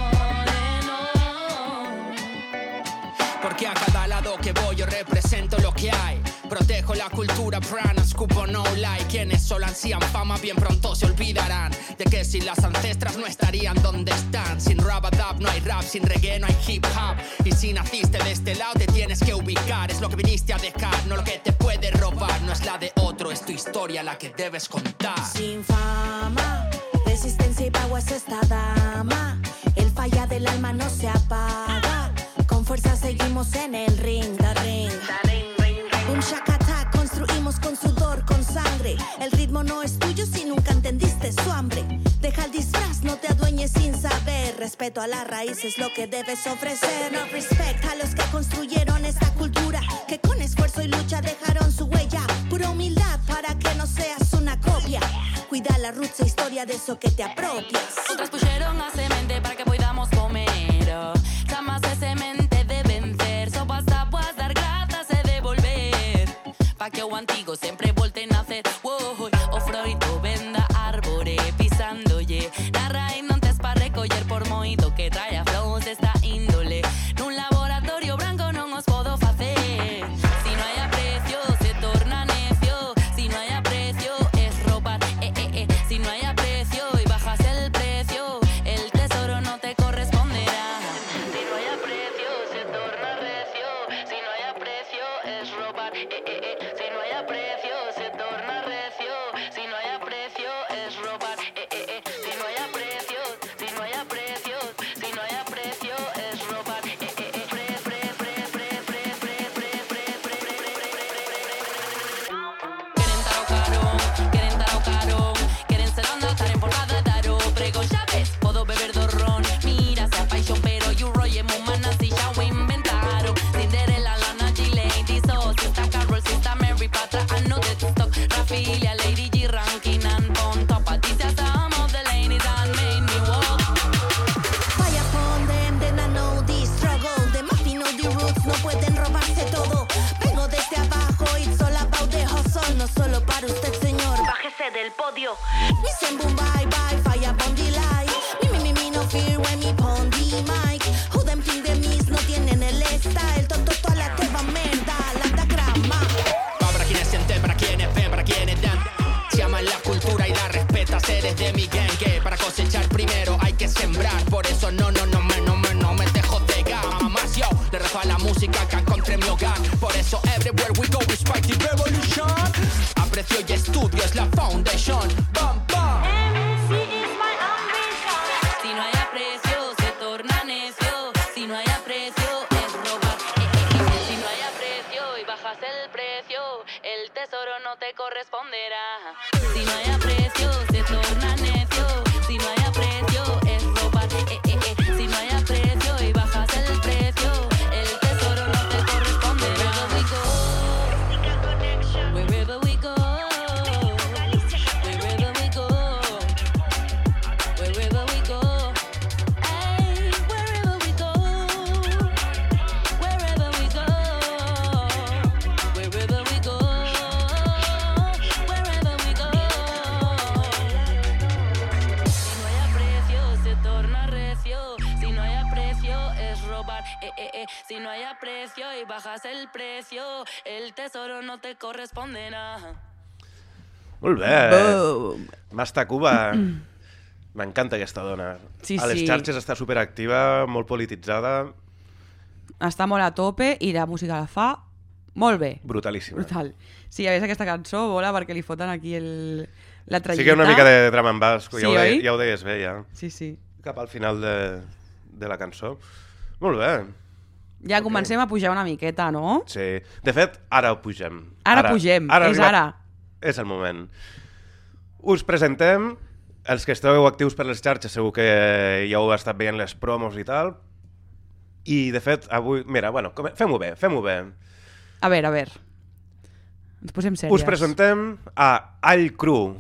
on. Porque a cada lado que voy yo represento lo que hay. Protejo la cultura prana, escupo no lie. Quienes solo ansían fama bien pronto se olvidarán de que sin las ancestras no estarían donde están. Sin rabadab no hay rap, sin reggae no hay hip hop. Y si naciste de este lado te tienes que ubicar. Es lo que viniste a dejar, no lo que te puede robar. No es la de otro, es tu historia la que debes contar. Sin fama, resistencia y pago es esta dama. El falla del alma no se apaga. Con fuerza seguimos en el ring, da ring. Un shakata construimos con sudor, con sangre. El ritmo no es tuyo si nunca entendiste su hambre. Deja el disfraz, no te adueñes sin saber. Respeto a las raíces, lo que debes ofrecer. No respect a los que construyeron esta cultura, que con esfuerzo y lucha dejaron su huella. Pura humildad para que no seas una copia. Cuida la roots e historia de eso que te apropias. Otras pusieron a semente para que podamos comer. Jamás de semente de vencer. So basta pues dar gratas de devolver. Pa' que o antigo siempre volten a hacer. Wow, o Freud o venda árbore pisando ye. La raíz no te es pa' recoger por moito que trae a flows esta índole. Nun laboratorio branco non os podo facer. Si no hay aprecio se torna necio. Si no hay aprecio es robar. Si no hay aprecio y bajas el precio, el tesoro no te corresponderá. Si no hay aprecio se torna recio. Si no hay aprecio es robar. Si no hay aprecio se torna recio. Si no hay aprecio es robar. Si no hay aprecio, si no hay aprecio, si no hay aprecio es robar. Quieren taro caro, quieren taro caro, quieren ser onda, estar en portada de aro. Prego llaves, puedo beber dorrón. Mira, se apaixón, pero you roye mumana si ya o inventaron. Cinderella, Lana, G-Lady, so si está Carol, si está Mary, Patra, I know that stock. Rafilia, Lady G, ranking and on top. A ti se some of the ladies that made me walk. Fire upon them, then I know the struggle. The mafia know the roots, no pueden robarse todo. Vengo desde abajo, it's all about the hustle. No solo para usted, señor, bájese del podio. Me send boom, bye, bye, fire upon the light. Me, no fear when me pon the mic. Who them think them is, no tienen el style. Tonto, toda la teba merda, la da grama. Para quienes sienten, para quienes ven, para quienes dan. Si aman la cultura y la respetas, eres de mi gang. Que para cosechar primero hay que sembrar. Por eso no me dejo de gamas. Yo le rezo a la música que encontré mi hogar. Por eso everywhere we go we spike the revolution. Aprecio y estudio es la foundation. Bam, bam. Si no hay aprecio se torna necio. Si no hay aprecio es robar. Si no hay aprecio y bajas el precio, el tesoro no te corresponderá. Si no hay aprecio, se torna necio. Si no hay aprecio, es robar. Si no hay aprecio y bajas el precio, el tesoro no te corresponderá. Wherever we go, wherever we go, wherever we go, ay, wherever we go, wherever we go, wherever we go, wherever we go. Si no hay aprecio, se torna recio. Si no hay aprecio, es robar. Si no hay aprecio y bajas el precio, el tesoro no te corresponderà. Molt bé. Masta Cuba. M'encanta aquesta dona. Sí, a les sí. xarxes està superactiva, molt polititzada. Està molt a tope i la música la fa molt bé. Brutalíssima. Brutal. Sí, a veure aquesta cançó, vola, perquè li foten aquí la trallita. Sí que hi ha una mica de drum and bass, Sí, ja ho deies bé, ja. Sí, sí. Cap al final de la cançó. Molt bé. Ja comencem a pujar una miqueta, no? Sí. De fet, ara ho pugem. Ara pugem, és ara. És el moment. Us presentem, els que esteu actius per les xarxes, segur que ja heu estat veient les promos i tal. I, de fet, avui... Mira, bueno, fem-ho bé, fem-ho bé. A veure. Ens posem sèries. Us presentem a All Cru.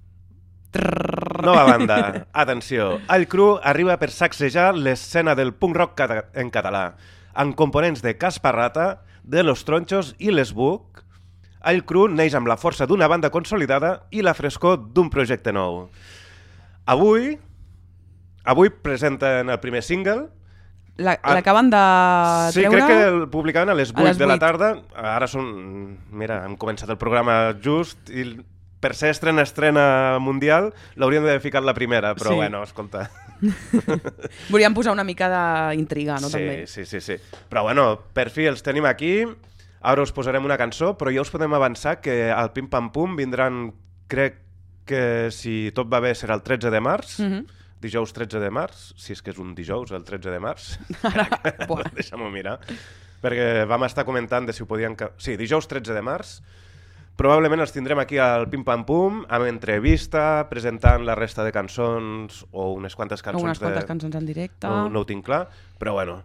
Nova banda. Atenció. All Cru arriba per sacsejar l'escena del punk rock en català, amb components de Casparrata, de Los Tronchos i Les Buc. All Cru neix amb la força d'una banda consolidada i la frescor d'un projecte nou. Avui presenten el primer single. L'acaben de treure... Sí, crec que el publicaven a les 8 de la tarda. Ara són... Mira, hem començat el programa just i per ser estrena mundial l'hauríem d'haver ficat la primera, però bueno, escolta... Volíem posar una mica d'intriga, no? Sí, també. sí. Però bueno, per fi els tenim aquí. Ara us posarem una cançó, però ja us podem avançar que al Pim Pam Pum vindran, crec que si tot va bé serà el 13 de març, dijous 13 de març, si és que és un dijous, el 13 de març. Deixa'm-ho mirar. Perquè vam estar comentant de si ho podien... Sí, dijous 13 de març. Probablement els tindrem aquí al Pim Pam Pum, amb entrevista, presentant la resta de cançons o unes quantes cançons. Unes quantes cançons en directe. No ho tinc clar, però bueno.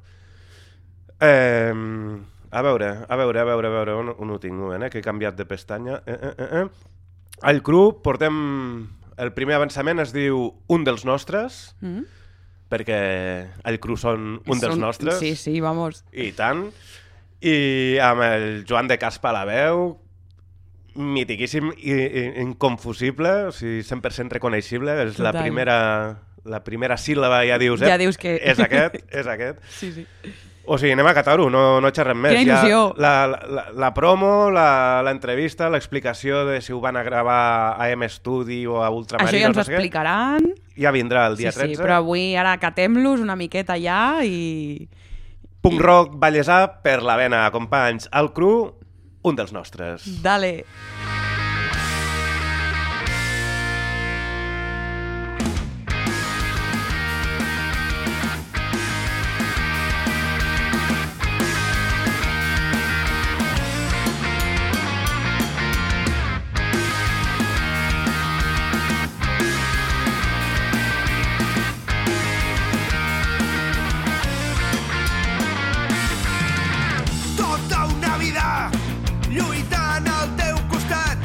A veure, on ho tinc, un moment, que he canviat de pestanya. All Cru, portem... El primer avançament es diu Un dels nostres, perquè All Cru són un dels nostres. Sí, vamos. I tant. I amb el Joan de Caspa a la veu, mitiquíssim i inconfusible, o sigui, 100% reconeixible. És la primera síl·laba, ja dius, Ja dius que... És aquest. Sí. O sigui, anem a catar-ho, no xerrem més. Quina il·lusió. La promo, l'entrevista, l'explicació de si ho van a gravar a M-Studio o a Ultramarino. Això ja ens ho explicaran. Ja vindrà el dia 13. Sí, però avui ara catem-los una miqueta ja i... Punk rock ballesà per la vena, companys. All Cru, un dels nostres. Dale. Tota una vida lluitant al teu costat.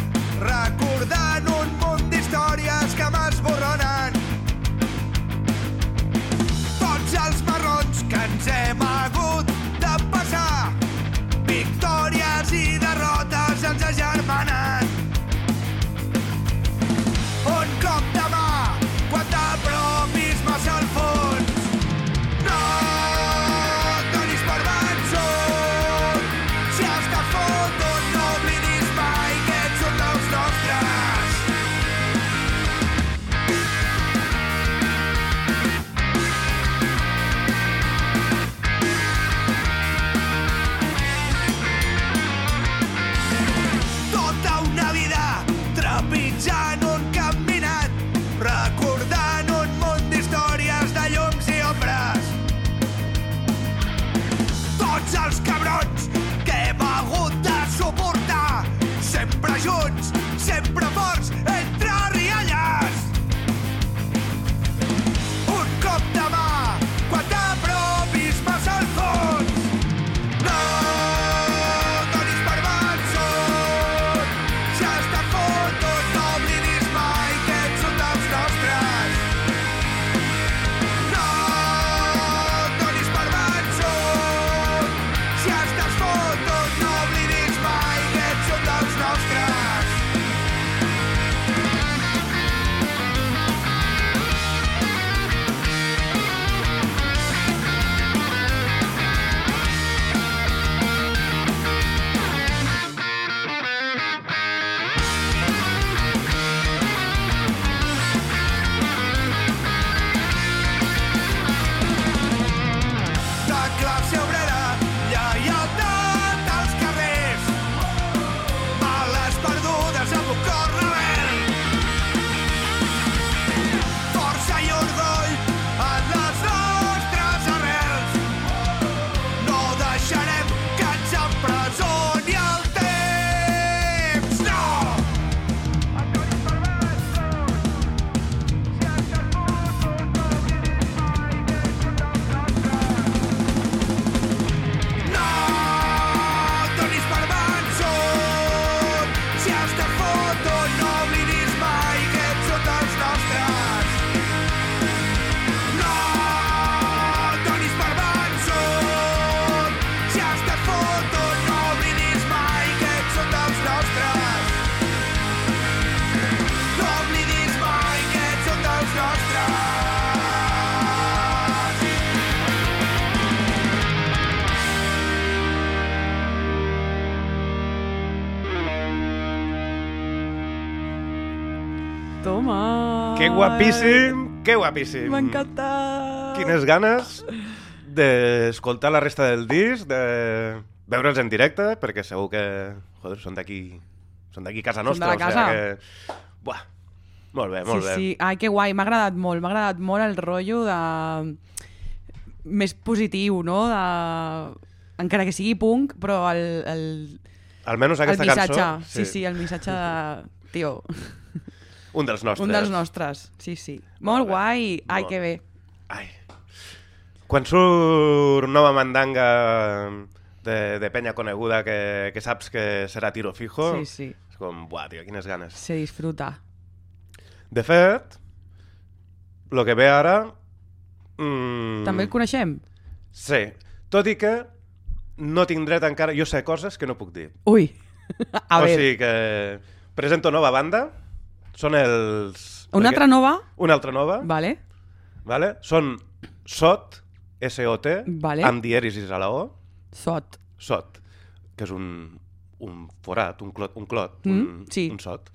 Toma! Que guapíssim, que guapíssim. M'ha encantat. Quines ganes d'escoltar la resta del disc, de veure'ls en directe, perquè segur que, joder, són d'aquí casa nostra. Són de la casa. O sigui que... Buah, molt bé, molt bé. Sí, ai, que guai, m'ha agradat molt el rotllo de... més positiu, no? Encara que sigui punk, però almenys aquesta el missatge, cançó... Sí, el missatge de... Tio... Un dels nostres. Un dels nostres, sí. Molt guai. Ai, que bé. Ai. Quan surt nova mandanga de penya coneguda que saps que serà tiro fijo, Sí. és com, buah, tio, quines ganes. Se disfruta. De fet, el que ve ara... També el coneixem? Sí, tot i que no tinc dret encara... Jo sé coses que no puc dir. Ui, a veure. O sigui que presento nova banda, són els... Una altra nova? Una altra nova. Vale. Són SOT, S-O-T, vale. amb dièresis a la O. SOT, que és un forat, un clot, sí. un SOT.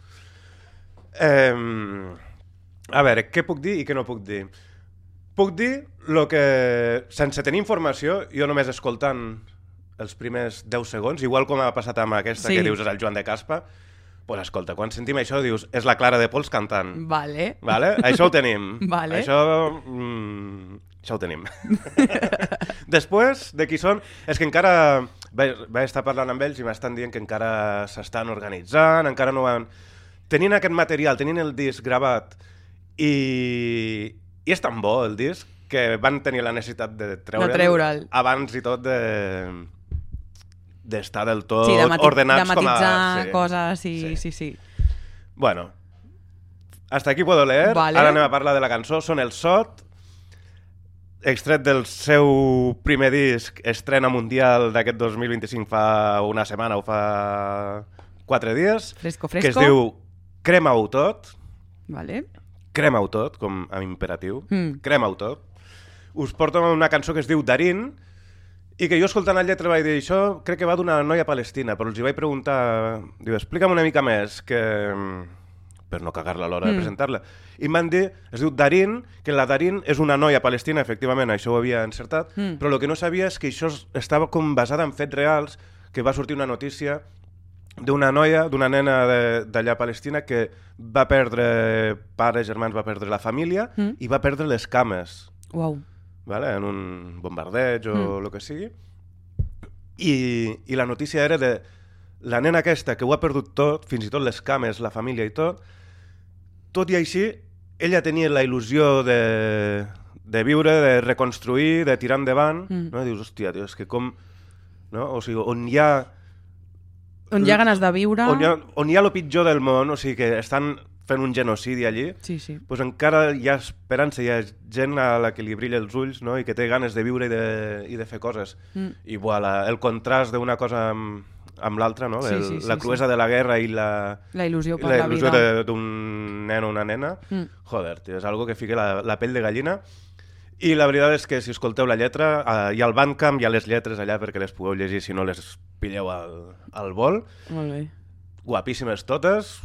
A veure, què puc dir i què no puc dir? Puc dir el que, sense tenir informació, jo només escoltant els primers 10 segons, igual com ha passat amb aquesta que dius és el Joan de Caspa, pues escolta, quan sentim això dius és la Clara de Pols cantant. Vale. Això ho tenim. Vale. Això ho tenim. Després, de qui són, és que encara vaig estar parlant amb ells i m'estan dient que encara s'estan organitzant, encara no han... Tenint aquest material, tenint el disc gravat i és tan bo el disc que van tenir la necessitat de treure'l abans i tot d'estar del tot ordenats com a... De matitzar coses, sí. Bueno, hasta aquí puedo leer. Vale. Ara anem a parlar de la cançó. Són el SOT, extret del seu primer disc, estrena mundial d'aquest 2025 fa una setmana o fa 4 dies. Fresco. Que es diu Crema-ho tot. Vale. Crema-ho tot, com a imperatiu. Crema-ho tot. Us porto una cançó que es diu Darin, i que jo escoltant la lletra vaig dir això crec que va d'una noia palestina, però els hi vaig preguntar, diu, explica'm una mica més, que per no cagar-la a l'hora de presentar-la. I em van dir, es diu Darin, que la Darin és una noia palestina, efectivament, això ho havia encertat, però el que no sabia és que això estava com basada en fets reals, que va sortir una notícia d'una noia, d'una nena d'allà a Palestina que va perdre pares, germans, va perdre la família i va perdre les cames. Uau. Vale? En un bombardeig o el que sigui. I la notícia era de la nena aquesta que ho ha perdut tot, fins i tot les cames, la família i tot i així, ella tenia la il·lusió de viure, de reconstruir, de tirar endavant. No? I dius, hòstia, tio, és que com... No? O sigui, on hi ha ganes de viure... On hi ha el pitjor del món, o sigui, que estan fent un genocidi allí, doncs encara hi ha esperança, hi ha gent a la que li brilla els ulls, no? I que té ganes de viure i de fer coses. I el contrast d'una cosa amb l'altra, no? La cruesa de la guerra i la il·lusió per la vida. La il·lusió d'un nen o una nena. Joder, tio, és algo que fica la pell de gallina. I la veritat és que si escolteu la lletra, hi ha el Bandcamp, hi ha les lletres allà perquè les pugueu llegir si no les pilleu al vol. Molt bé. Guapíssimes totes.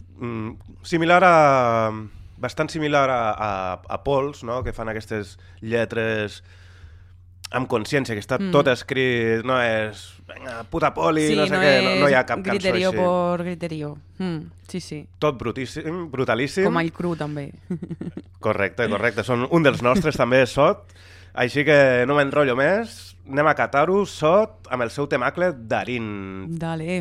Bastant similar a Pols, no? Que fan aquestes lletres amb consciència, que està tot escrit, no és puta poli, no sé què, no hi ha cap cançó així. Criterio por criterio. Sí. Tot brutalíssim. Com all cru, també. Correcte. Són un dels nostres, també, SOT. Així que no m'enrotllo més. Anem a catar-ho, SOT, amb el seu temacle Darin. Dale.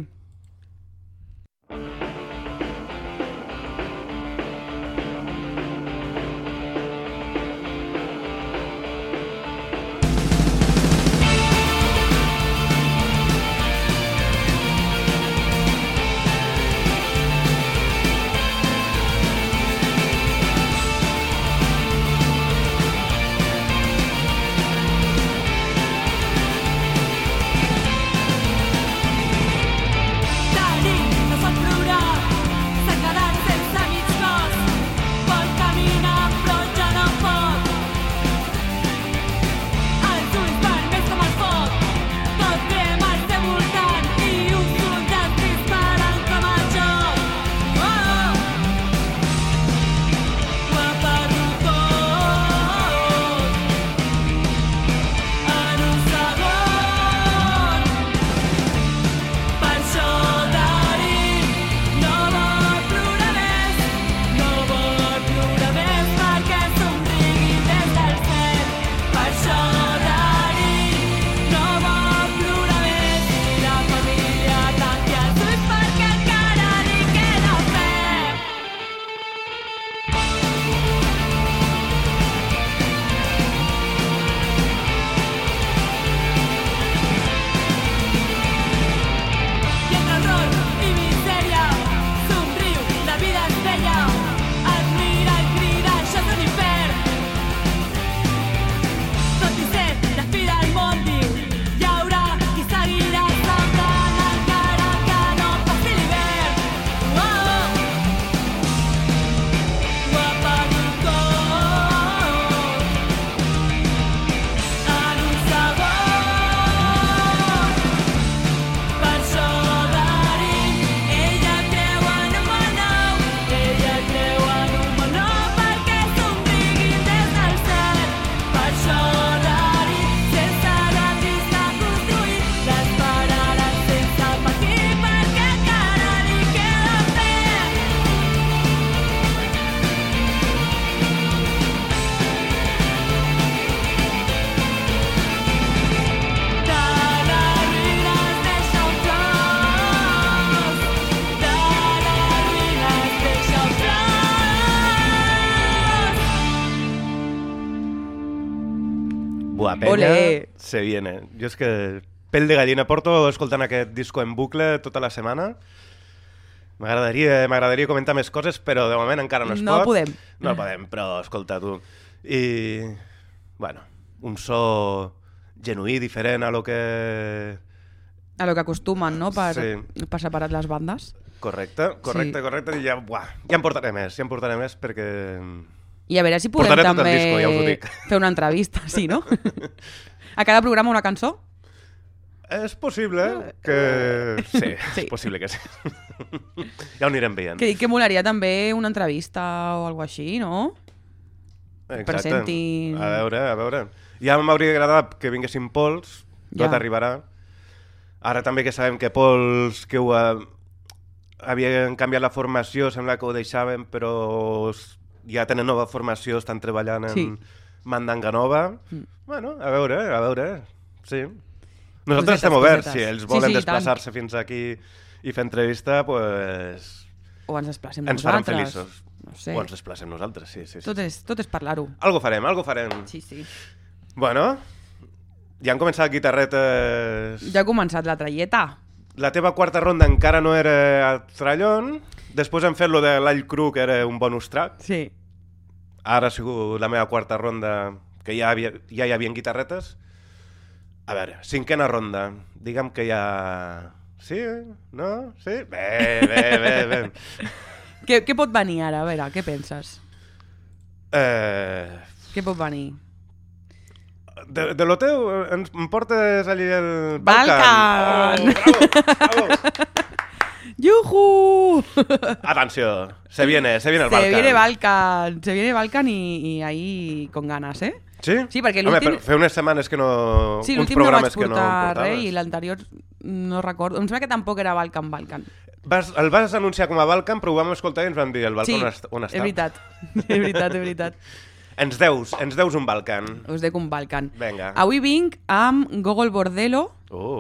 Buah, penya, Olé. se viene. Jo és que pell de gallina, porto escoltant aquest disco en bucle tota la setmana. M'agradaria comentar més coses, però de moment encara no es pot. No podem. No podem, però escolta tu. I, bueno, un so genuí, diferent a lo que... A lo que acostumen, no?, per separar les bandes. Correcte. I ja en portaré més perquè... I a veure si podem portaré també tot el disco, ja us ho dic. fer una entrevista, sí, no? A cada programa una cançó? És possible que... Sí, és possible que sí. Ja ho anirem veient. Que molaria també una entrevista o alguna així, no? Exacte. Presentin... A veure. Ja m'hauria agradat que vinguessin Pols, tot arribarà. Ara també que sabem que Pols, que ho havien canviat la formació, sembla que ho deixaven, però ja tenen nova formació, estan treballant en mandanga nova. Bueno, a veure, sí. Nosaltres estem oberts, si ells volen desplaçar-se fins aquí i fer entrevista, pues... O ens desplacem nosaltres. Ens faran feliços. No sé. O ens desplacem nosaltres, sí. Tot és parlar-ho. Algo farem. Sí. Bueno, ja han començat guitarretes... Ja ha començat la tralleta. La teva quarta ronda encara no era a Trallon, després hem fet lo de l'All Cru, que era un bonus track. Sí. Ara ha sigut la meva quarta ronda, que ja hi havia guitarretes. A veure, cinquena ronda. Digue'm que ja... Sí? No? Sí? Bé. Què pot venir ara? A veure, què penses? Què pot venir? De lo teu, em portes allí el Balkan! Bravo! ¡Yujú! Atenció, se viene el Balkan. Se viene Balkan y ahí con ganas, ¿eh? Sí? Sí, perquè l'últim... Home, fa unes setmanes que no... Sí, l'últim no vaig portar res i l'anterior no recordo. Em sembla que tampoc era Balkan. El vas anunciar com a Balkan, però ho vam escoltar i ens vam dir el Balkan on està. Sí, és veritat. Ens deus un Balkan. Us dec un Balkan. Vinga. Avui vinc amb Gogol Bordello,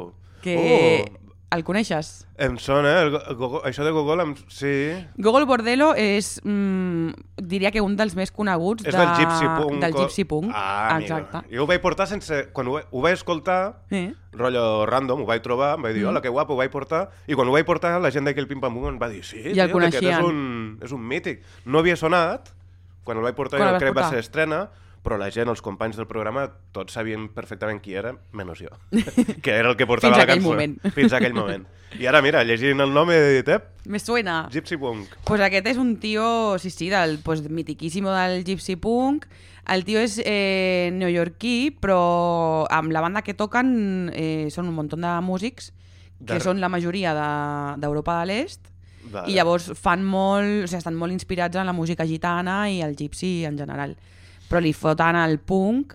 que el coneixes? Em sona, això de Gogol, sí. Gogol Bordello és, diria que un dels més coneguts del Gypsy Punk. Exacte. Jo ho vaig portar sense... Quan ho vaig escoltar, rotllo random, ho vaig trobar, em vaig dir, hola, que guapo, ho vaig portar, i quan ho vaig portar, la gent d'aquell Pim Pam Pum em va dir, sí, ja el coneixien. És un mític. No havia sonat, quan el vaig portar jo crec que va ser estrena, però la gent, els companys del programa, tots sabien perfectament qui era, menys jo, que era el que portava la cançó. Fins aquell moment. I ara, mira, llegint el nom he dit, me suena. Gypsy Punk. Pues aquest és un tio, sí, del mitiquíssimo del Gypsy Punk. El tio és neoyorquí, però amb la banda que toquen són un munt de músics, que són la majoria d'Europa de l'Est, i llavors estan molt inspirats en la música gitana i el gypsy en general. Però li foten el punk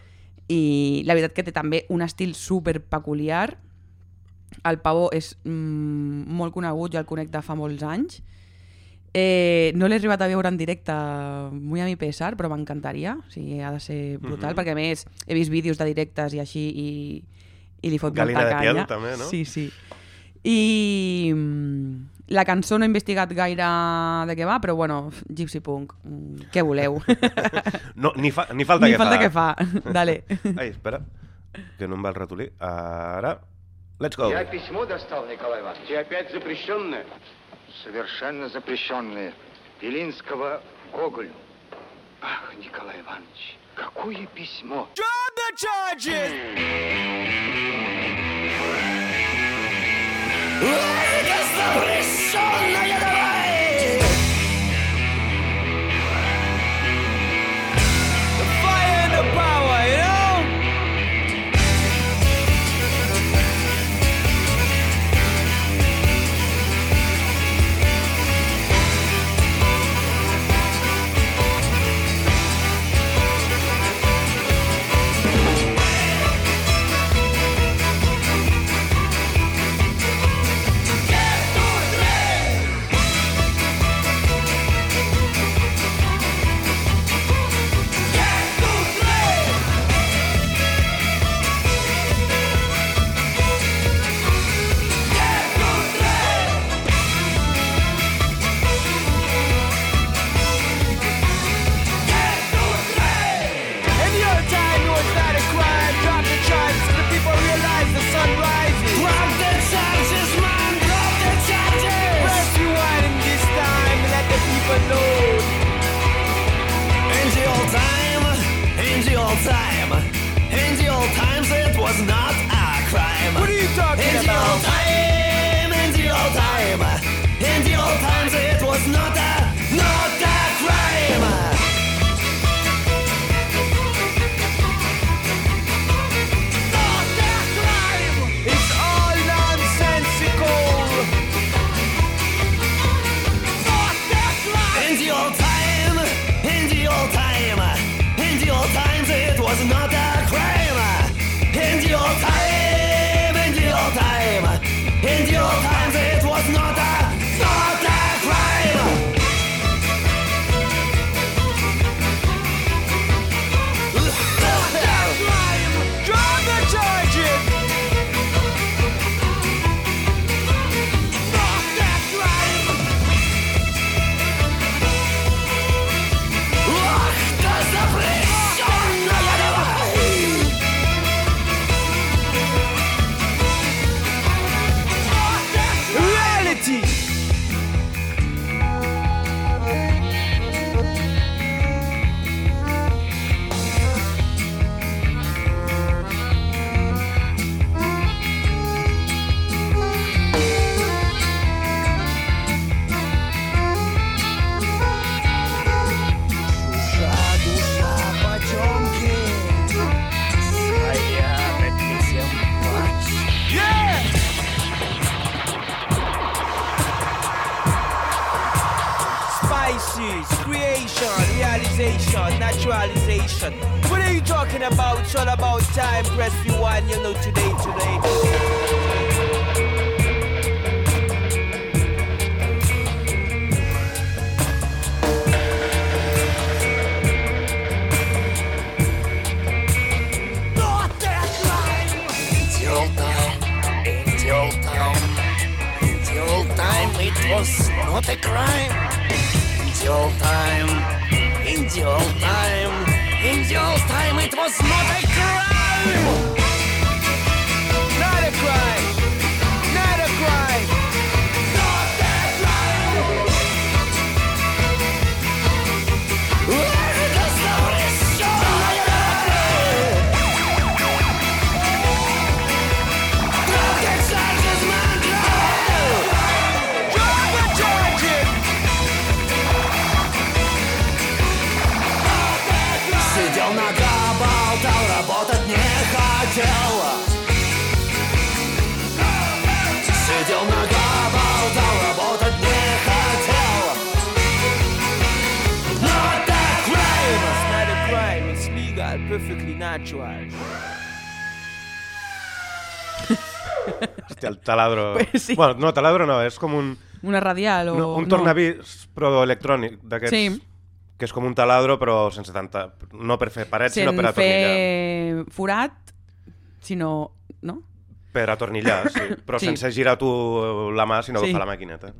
i la veritat que té també un estil super peculiar. El pavó és molt conegut, jo el conec de fa molts anys. No l'he arribat a veure en directe, muy a mi pesar, però m'encantaria, o sigui, ha de ser brutal, perquè a més he vist vídeos de directes i així i li fot Galina molta canya. Galina de piel també, no? Sí. I la cançó no he investigat gaire de què va, però bueno, Gypsy Punk, què voleu? No, ni falta que fa. Dale. Ai, espera, que no em va el ratolí. Ara, let's go. Я письмо достал, Николай Иванович. И опять запрещенное? Совершенно запрещенное. Белинского Гоголю. Ах, Николай Иванович, какое письмо? Drop the charges! Это запрещенное, давай! The fire and the power, you know? was not a crime. Not a crime. It's all nonsensical. Not a crime. In the old time, in the old time, in the old times it was not a crime. In the old time, in the old time, in the old times it was not a crime. Not a crime. Drop the charges. Not a crime. Ах, да запрещенная давай. Reality. Душа потемки. Своя всем плачь. Spices, creation, realization, naturalization. What are you talking about? It's all about time. Press rewind, you know today. Not that crime. In the old time, in the old time, in the old time, it was not a crime. In the old time, in the old time, in the old time, it was not a crime. Not a crime. Not a crime. Not a crime. Это запрещенная Drop the charges, man, drop the charges. Сидел нога, болтал, работать не хотел. Сидел нога, болтал, работать не хотел. Not a crime. It's not a crime, it's legal, perfectly natural. Hòstia, el taladro... Pues sí. Bueno, no, taladro no, és com un... Una radial o... No, un tornavís, però electrònic, d'aquests... Sí. Que és com un taladro, però sense tanta... No per fer parets, sinó per atornillar. Sense fer forat, sinó... No? Per atornillar, sí. Però Sí. sense girar tu la mà, sinó Sí. agafar la maquineta.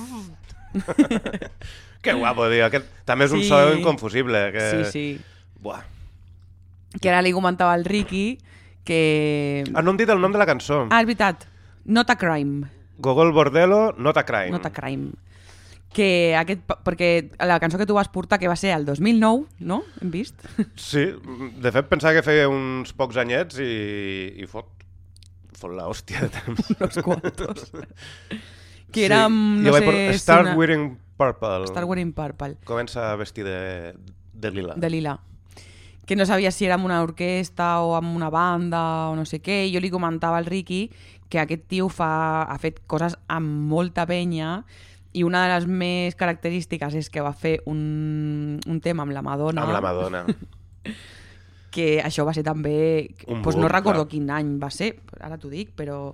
Que guapo, tio. Aquest també és un Sí. so inconfusible. Que... Sí, sí. Buah. Que ara li comentava al Ricky que... Ah, no hem dit el nom de la cançó. Ah, és veritat. Not a crime. Gogol Bordello, Not a Crime. Not a crime. Que perquè la cançó que tu vas portar, que va ser el 2009, no? Hem vist? Sí, de fet pensava que feia uns pocs anyets i fot la hòstia de temps. Unos cuantos. Que era, no sé... Start Wearing Purple. Start Wearing Purple. Comença a vestir de lila. De lila. Que no sabia si era amb una orquestra o amb una banda o no sé què. Jo li comentava al Ricky que aquest tio ha fet coses amb molta penya i una de les més característiques és que va fer un tema amb la Madonna. Amb la Madonna. Que això va ser també... Pues no recordo clar. quin any va ser, ara t'ho dic, però...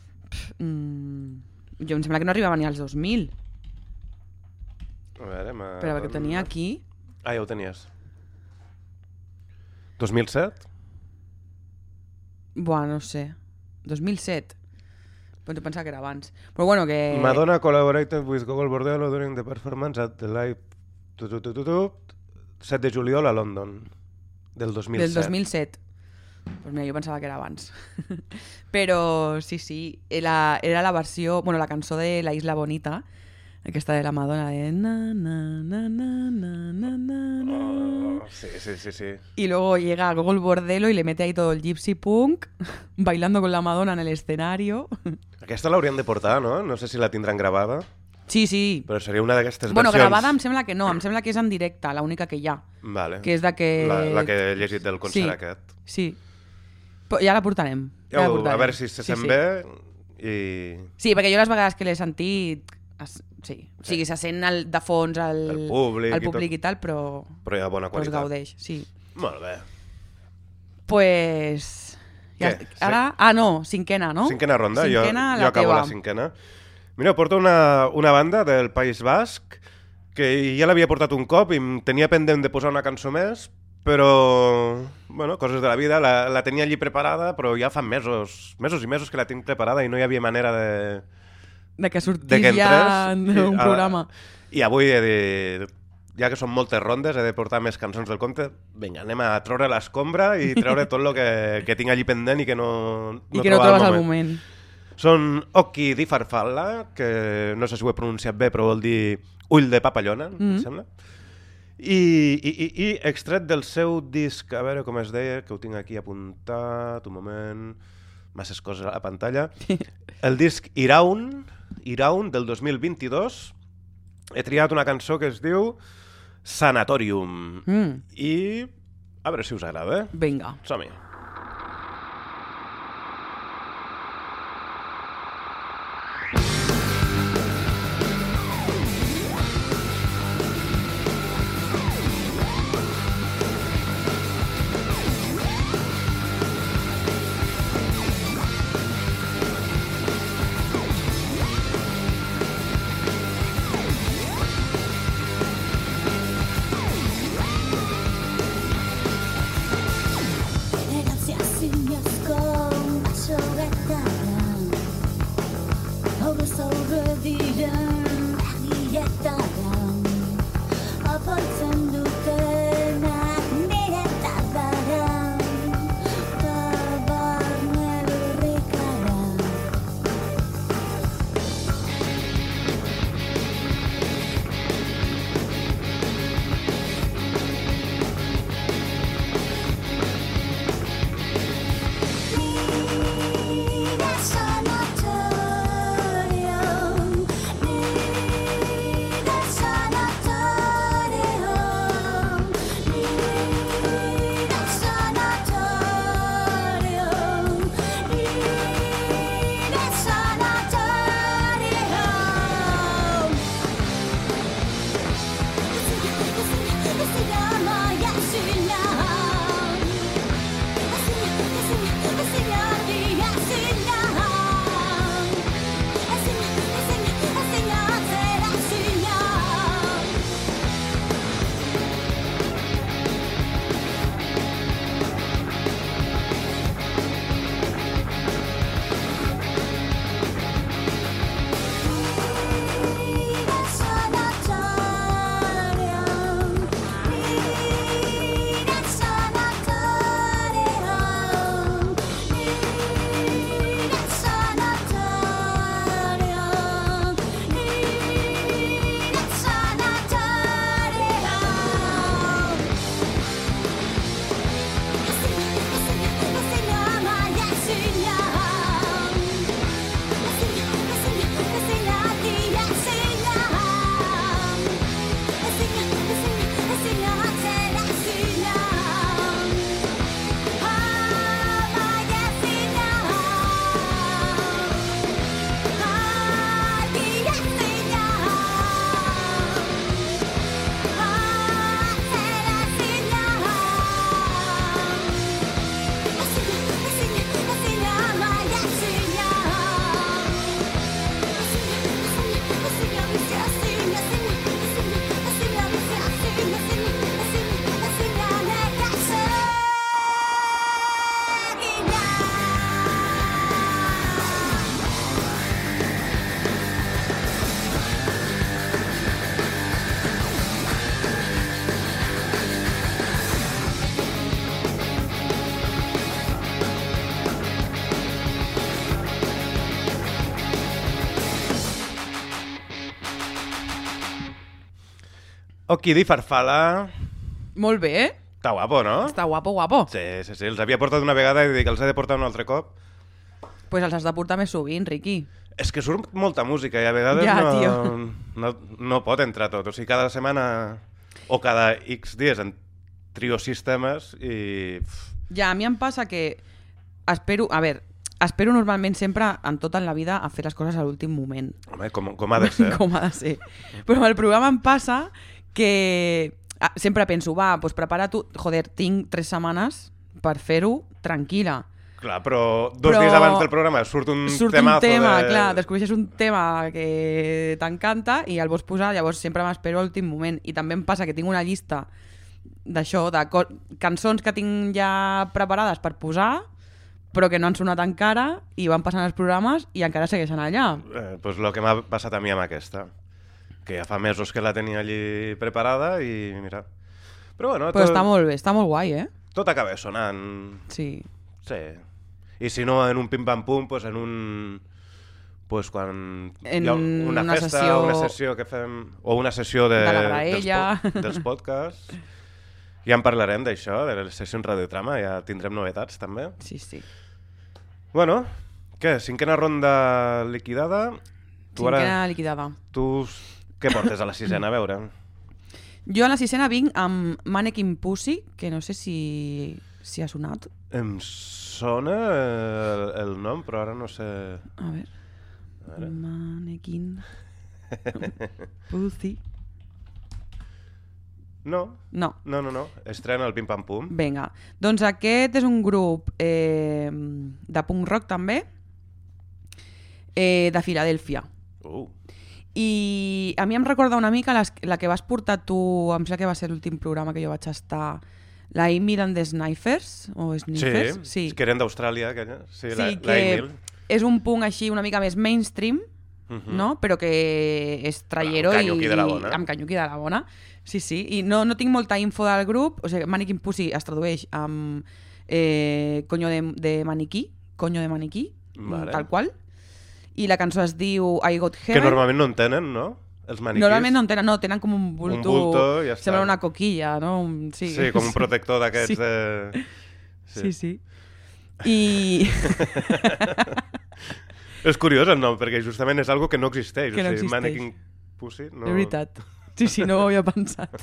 jo em sembla que no arribava ni als 2000. A veure, Però que tenia aquí... Ah, ja ho tenies. 2007? Buah, no sé. 2007. Però pensava que era abans. Però bueno, que... Madonna collaborated with Gogol Bordello during the performance at the live 7 de juliol a London del 2007. Del 2007. Pues mira, jo pensava que era abans. Però sí, era la versió, bueno, la cançó de La Isla Bonita, aquesta de la Madonna de na na na na na na na. Sí. Y luego llega Gogol Bordello y le mete ahí todo el gypsy punk, bailando con la Madonna en el escenario. Aquesta l'haurien de portar, no? No sé si la tindran gravada. Sí, sí. Però seria una d'aquestes Bueno, versions... gravada em sembla que no, em sembla que és en directe, l'única que hi ha. Vale. Que és de que... La que he llegit del concert aquest. Sí. Però ja la portarem. A veure si se sent bé i... Sí, perquè jo les vegades que l'he sentit... Sí, o sigui, se sent de fons el públic i tal, però hi ha bona qualitat. es gaudeix, sí. Molt bé. Pues... Ja, ara... no, cinquena, no? Cinquena ronda, cinquena, jo acabo la cinquena. Mira, porto una banda del País Basc que ja l'havia portat un cop i em tenia pendent de posar una cançó més, però, bueno, coses de la vida, la tenia allí preparada, però ja fa mesos i mesos que la tinc preparada i no hi havia manera de que sortís ja en un programa. I avui he dit, ja que són moltes rondes, he de portar més cançons del compte, vinga, anem a treure l'escombra i treure tot el que tinc allí pendent i que no trobes al moment. Són Occhi di Farfalla, que no sé si ho he pronunciat bé, però vol dir ull de papallona, em sembla. I extret del seu disc, a veure com es deia, que ho tinc aquí apuntat, un moment, masses coses a la pantalla. El disc Iraun del 2022, he triat una cançó que es diu Sanatorium. I a veure si us agrada. Vinga. Som-hi. Occhi di Farfalla. Molt bé. Està guapo, no? Està guapo, guapo. Sí, sí, sí. Els havia portat una vegada i dic que els he de portar un altre cop. Pues els has de portar més sovint, Riqui. És que surt molta música i a vegades no pot entrar tot. O sigui, cada setmana o cada X dies en trio 6 temes i... Ja, a mi em passa que espero normalment sempre en tota la vida a fer les coses a l'últim moment. Home, com ha de ser. Com ha de ser. Però amb el programa em passa que sempre penso, doncs prepara tu... Joder, tinc 3 setmanes per fer-ho tranquil·la. Clar, però 2 dies abans del programa surt un tema, clar, descobreixes un tema que t'encanta i el vols posar, llavors sempre m'espero a l'últim moment. I també em passa que tinc una llista d'això, de cançons que tinc ja preparades per posar, però que no han sonat encara i van passant els programes i encara segueixen allà. Doncs el que m'ha passat a mi amb aquesta, que ja fa mesos que la tenia allí preparada i mira... Però bueno... Però està molt bé, està molt guai, Tot acaba sonant... Sí. Sí. I si no en un pim-pam-pum, doncs en un... Pues quan hi ha una festa, una sessió que fem... O una sessió dels podcasts. Ja en parlarem d'això, de les sessions Radiotrama, ja tindrem novetats també. Sí. Bueno, què? 5a ronda liquidada. 5a liquidada. Tu què portes a la 6a, a veure? Jo a la 6a vinc amb Mannequin Pussy, que no sé si ha sonat. Em sona el nom, però ara no sé... A veure. Mannequin Pussy. No. Estrena el Pim Pam Pum. Vinga. Doncs aquest és un grup de punk rock també, de Filadèlfia. I a mi em recorda una mica la que vas portar tu, em sembla que va ser l'últim programa que jo vaig estar, la Emil and the Snifers, o Sniffers. Sí, que eren d'Austràlia, aquella. Sí, la Emil. És un punk així una mica més mainstream, no? Però que és trallero amb canyuqui de la bona. Amb canyuqui de la bona. Sí, i no tinc molta info del grup, o sigui, Mannequin Pussy es tradueix amb coño de maniquí, vale. Tal qual. I la cançó es diu I Got Heaven. Que normalment no en tenen, no? Els maniquís. Normalment no en tenen, tenen com un bulto, ja està. sembla una coquilla, no? Sí, com un protector d'aquests de... Sí. I... És curiós el nom, perquè justament és algo que no existeix. Que no existeix. Mannequin Pussy... No... És veritat. Sí, no ho havia pensat.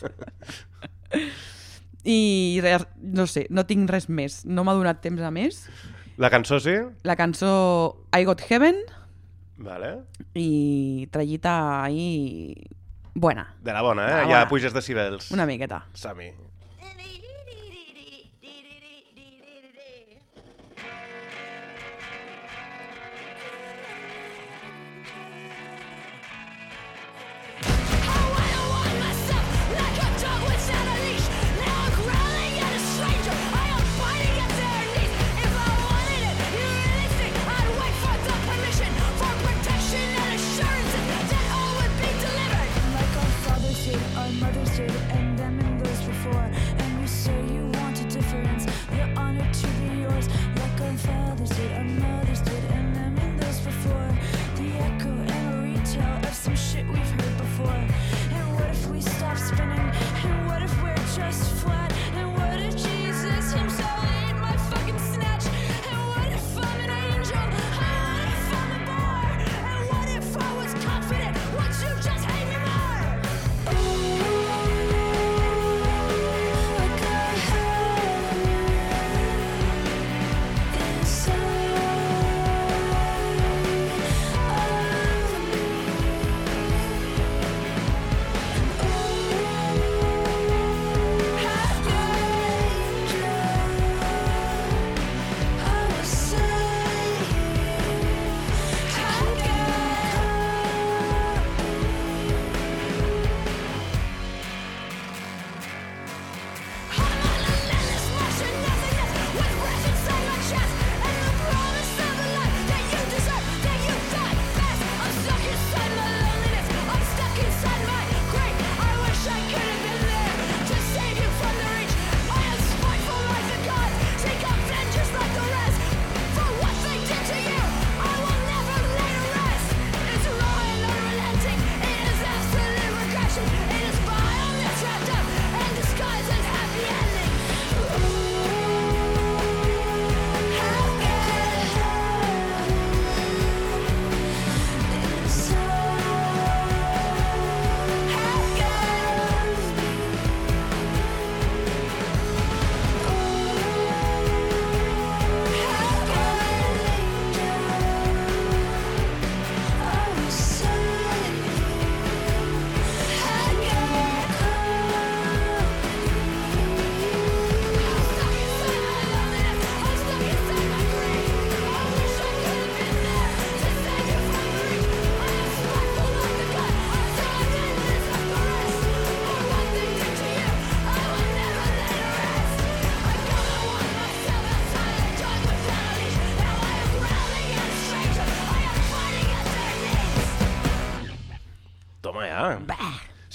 I res, no sé, no tinc res més. No m'ha donat temps a més. La cançó sí? La cançó I Got Heaven. Vale. I trallita ahí... Buena. De la bona, eh? Ja puges decibels. Una miqueta. Sami.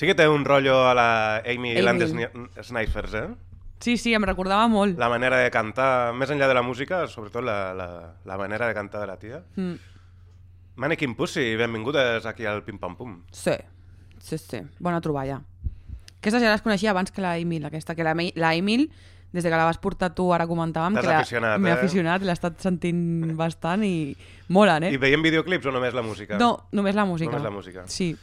Sí que té un rotllo a la Amy Land Snipers, eh? Sí, em recordava molt. La manera de cantar, més enllà de la música, sobretot la manera de cantar de la tia. Mannequin Pussy, benvingudes aquí al Pim Pam Pum. Sí. Bona troballa. Aquesta ja les coneixia abans que la Emil, aquesta, que la Emil, des que la vas portar tu, ara comentàvem, que m'he aficionat, l'he estat sentint bastant i mola, eh? I veiem videoclips o només la música? No, només la música. Només la música. Sí.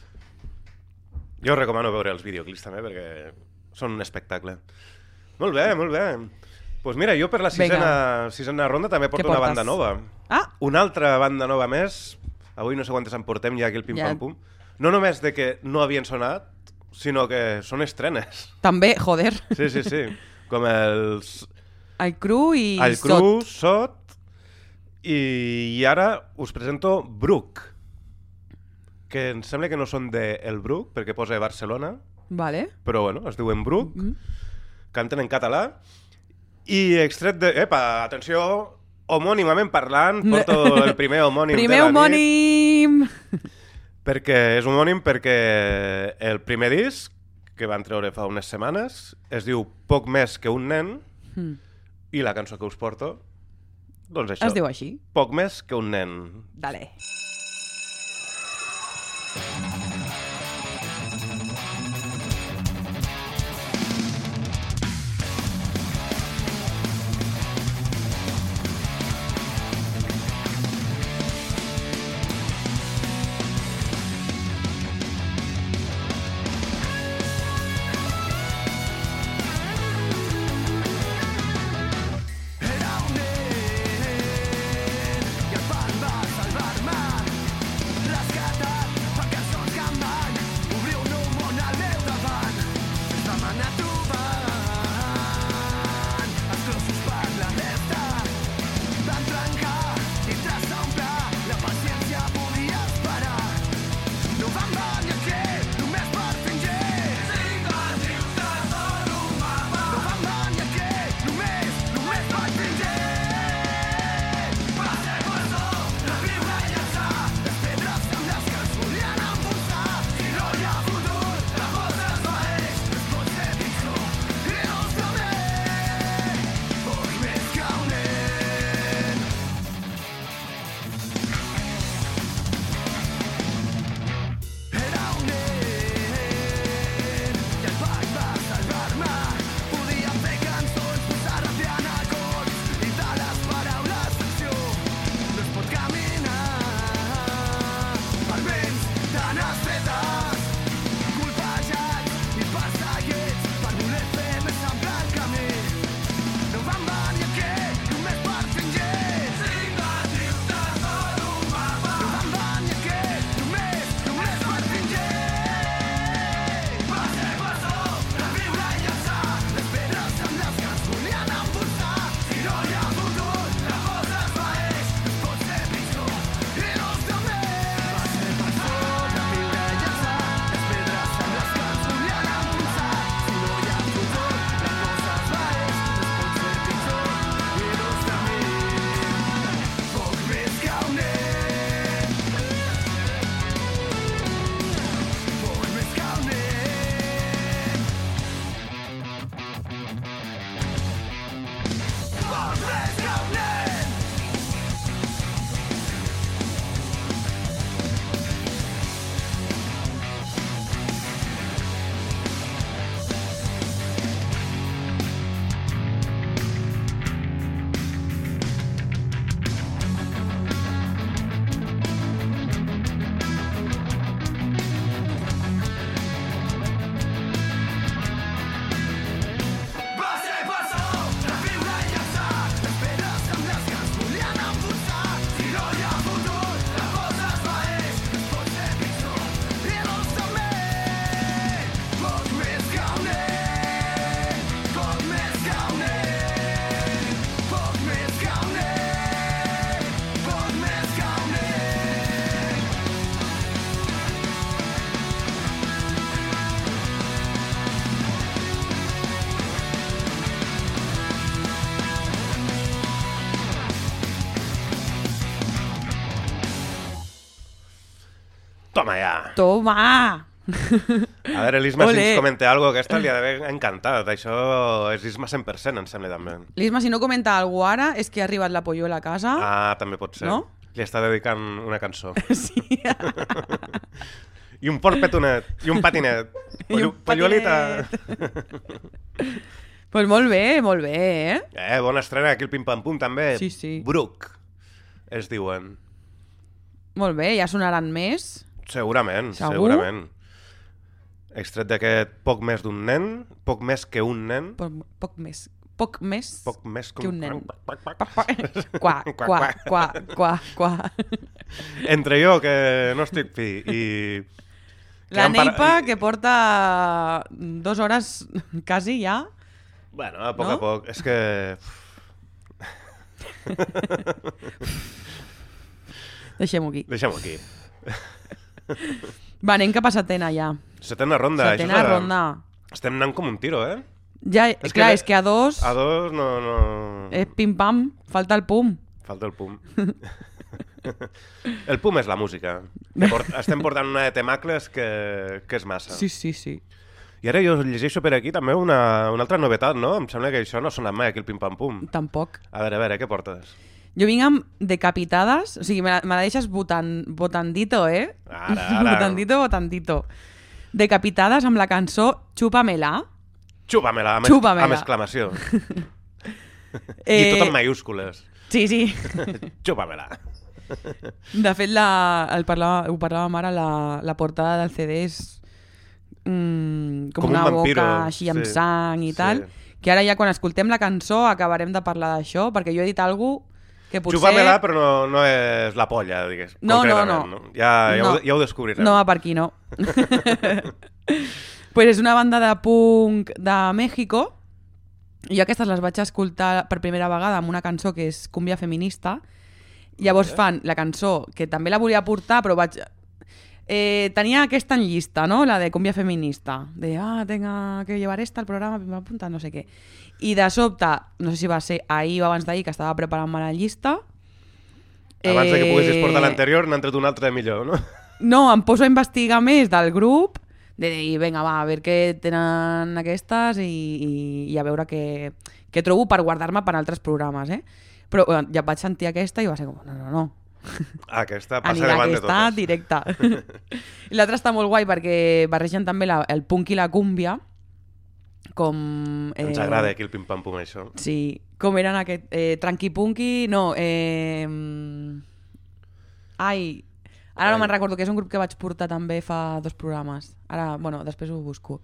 Jo us recomano veure els videoclips també, perquè són un espectacle. Molt bé. Doncs mira, jo per la sisena ronda també porto una banda nova. Ah! Una altra banda nova més. Avui no sé quantes en portem ja aquí al Pim Pam Pum. No només de que no havien sonat, sinó que són estrenes. També, joder. Sí. Com els... El Cru i el Cru, Sot. I ara us presento Bruc, que em sembla que no són del Bruc, perquè posa Barcelona. Vale. Però bueno, es diuen Bruc. Canten en català. I extret de... Epa, atenció, homònimament parlant, porto el primer homònim de la nit. Primer homònim! Perquè és homònim perquè el primer disc, que van treure fa unes setmanes, es diu Poc més que un nen, i la cançó que us porto, doncs això. Es diu així? Poc més que un nen. Dale. Toma ja. Toma! A veure, l'Isma, si ens comenta alguna cosa, aquesta li ha d'haver encantat. Això és Isma 100%, em sembla, també. L'Isma, si no comenta alguna cosa ara, és que ha arribat la Polluela a casa. Ah, també pot ser. No? Li està dedicant una cançó. Sí. I un port petonet, i un patinet. Polluelita. Pues molt bé, eh? Bona estrena aquí al Pim Pam Pum, també. Sí. Bruc, es diuen. Molt bé, ja sonaran més. Segurament. Extret d'aquest poc més d'un nen, poc més que un nen. Poc més que un nen. Qua. Entre jo, que no estic fi, i... La Neipa, que porta 2 hores quasi ja. Bueno, a poc. És que... Deixem-ho aquí. Va, anem cap a setena ja. Setena ronda. Estem anant com un tiro, eh? Ja, clar, és que a 2... A 2 no... És pim-pam, falta el pum. El pum és la música. Estem portant una de temacles que és massa. Sí. I ara jo llegeixo per aquí també una altra novetat, no? Em sembla que això no ha sonat mai aquí, el Pim Pam Pum. Tampoc. A veure, què portes? Jo vinc amb decapitades, o sigui, me la deixes votandito, eh? Ara. Votandito. Decapitades amb la cançó Chúpamela. Chúpamela, amb exclamació. I tot en mayúscules. Sí. Chúpamela. De fet, ho parlàvem ara, la portada del CD és com una vampiro, boca així amb sang i tal, que ara ja quan escoltem la cançó acabarem de parlar d'això, perquè jo he dit alguna cosa que potser... Chúpamela, però no és la polla, digues. No. Ja ho descobrirem. No, per aquí no. Pues és una banda de punk de México, i aquestes les vaig escoltar per primera vegada amb una cançó que és Cumbia Feminista. Llavors fan la cançó, que també la volia portar, però vaig... tenia aquesta en llista, no? La de Cumbia Feminista. Tenga que llevar esta al programa, me apunta, no sé què. I de sobte, no sé si va ser ahir o abans d'ahir, que estava preparant-me la llista... Abans que poguessis portar l'anterior, n'han tret un altre millor, no? No, em poso a investigar més del grup, de dir, vinga, va, a veure què tenen aquestes i a veure què trobo per guardar-me per altres programes, eh? Però ja vaig sentir aquesta i va ser com, no. Aquesta passa davant de totes. Aquesta directa. I l'altra està molt guai perquè barregen també el punk i la cúmbia. Ens agrada aquí el Pim Pam Pum, això. Sí, com eren aquest... Tranqui Punky, no... Ara no me'n recordo, que és un grup que vaig portar també fa 2 programes. Ara, bueno, després ho busco.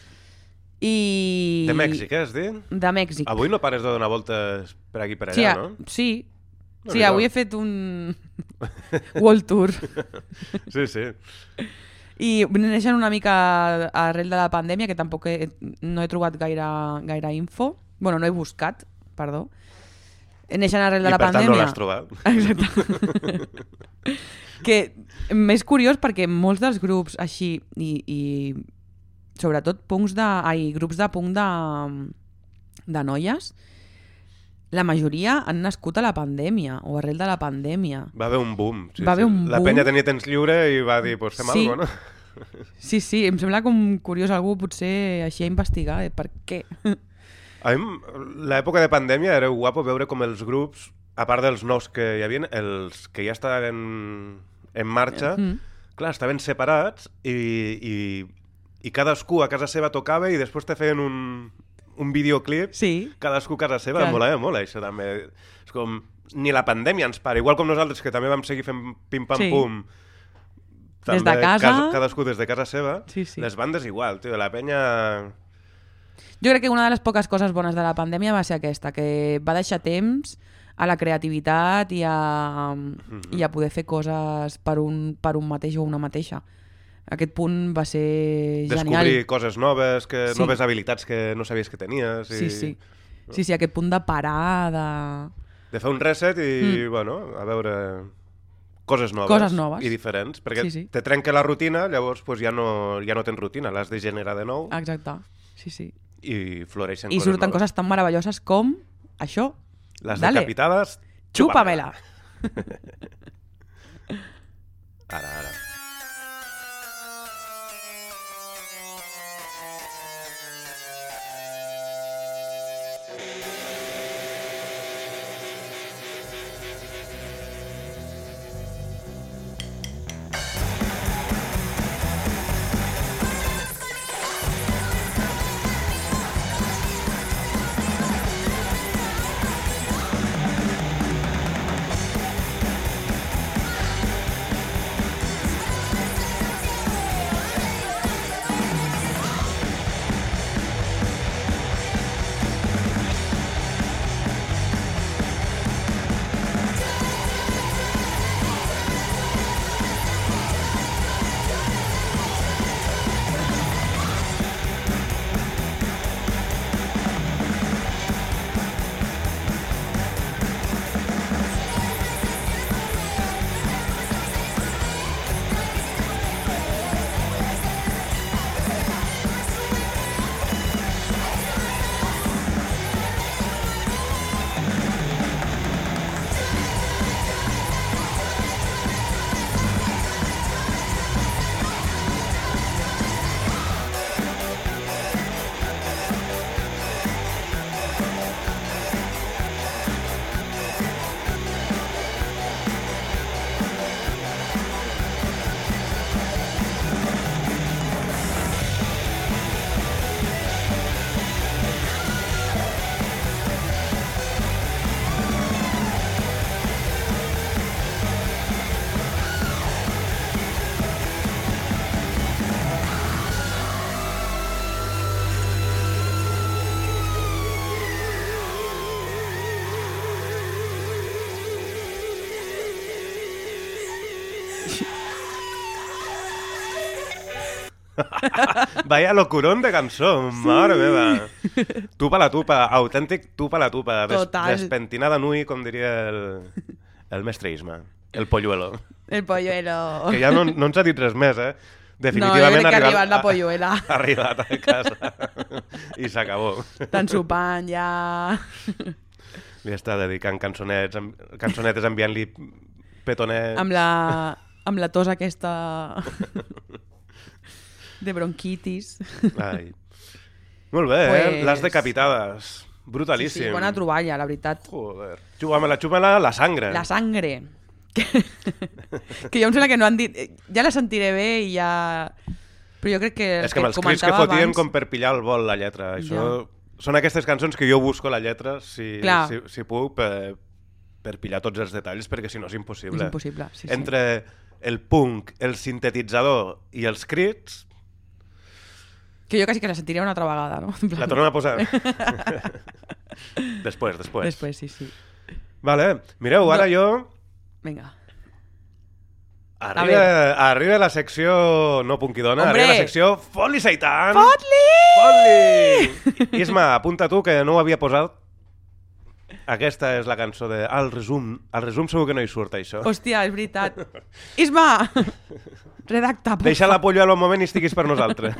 De Mèxic, has dit? De Mèxic. Avui no pares de donar voltes per aquí per allà, no? Sí, avui he fet un World Tour. Sí. I neixen una mica arrel de la pandèmia, que tampoc no he trobat gaire info. Bueno, no he buscat, perdó. Neixen arrel de la pandèmia. I per tant no l'has trobat. Exacte. Que més curiós perquè molts dels grups així i sobretot grups de punk de noies, la majoria han nascut a la pandèmia o arrel de la pandèmia. Va haver un boom. La penya tenia temps lliure i va dir, pues fem alguna cosa, no? Sí, em sembla com curiós, algú potser així a investigar per què. A mi, l'època de pandèmia era guapo veure com els grups, a part dels nous que hi havia, els que ja estaven en marxa, clar, estaven separats i cadascú a casa seva tocava i després te feien un videoclip, cadascú a casa seva. Em molava molt això també. És com, ni la pandèmia ens para, igual com nosaltres que també vam seguir fent pim-pam-pum des de casa, cadascú des de casa seva. Les bandes igual, tio, la penya... Jo crec que una de les poques coses bones de la pandèmia va ser aquesta, que va deixar temps a la creativitat i a poder fer coses per un mateix o una mateixa. Aquest punt va ser genial. Descobrir coses noves, noves habilitats que no sabies que tenies. Sí, aquest punt de parar, de fer un reset i, bueno, a veure... Coses noves i diferents, perquè te trenca la rutina, llavors ja no tens rutina, l'has de generar de nou. Exacte, sí. I floreixen coses noves. I surten coses tan meravelloses com això. Les decapitades, Chúpamela. Ara. Vaya locurón de cançó, mare meva. Tupa la tupa, autèntic tupa la tupa. Despentinada nui, com diria el mestre Isma. El polluelo. El polluelo. Que ja no ens ha dit res més, Definitivament no, jo crec que ha arribat la polluela. Ha arribat a casa. I s'acabó. Estan sopant, ja... Li està dedicant cançonetes enviant-li petonets. Amb la tos aquesta de bronquitis. Ai. Molt bé, pues... Les decapitades. Brutalíssim. Sí, bona troballa, la veritat. Joder. Chúpamela, la sangre. La sangre. Que jo em sembla que no han dit... Ja la sentiré bé i ja... Però jo crec que... És que amb els crits que fotien com per pillar el vol la lletra. Això... Ja. Són aquestes cançons que jo busco la lletra, si puc, per pillar tots els detalls, perquè si no és impossible. És impossible, sí. Entre el punk, el sintetitzador i els crits... Que jo quasi que la sentiré una altra vegada, no? La tornem a posar. Després. Després, sí. Vale, mireu, ara jo... Vinga. Arriba la secció no punkidona, arriba la secció Fot-li Seitan! Fot-li! Isma, apunta tu que no ho havia posat. Aquesta és la cançó de Al resum. Al resum segur que no hi surt, això. Hòstia, és veritat. Isma! Redacta, porfa. Deixa la polluela un moment i estiguis per nosaltres.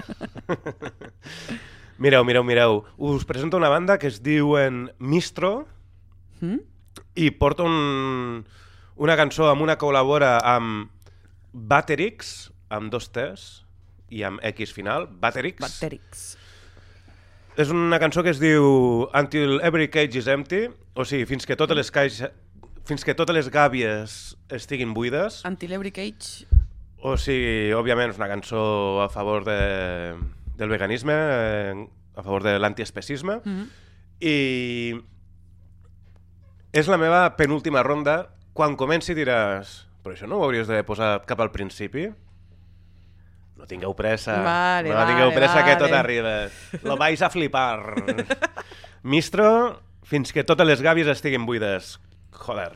Mireu. Us presento una banda que es diuen Mistro i porta una cançó amb una col·labora amb Batterix, amb 2 T's i amb X final, Batterix. És una cançó que es diu Until Every Cage is Empty, o sigui, fins que totes les gàbies estiguin buides. Until Every Cage... O sigui, òbviament és una cançó a favor del veganisme, a favor de l'antiespecisme, i és la meva penúltima ronda. Quan comenci diràs... Però això no ho hauries de posar cap al principi? No tingueu pressa. Vale, que tot arriba. Lo vais a flipar. Mistro, fins que totes les gàbies estiguin buides. Joder.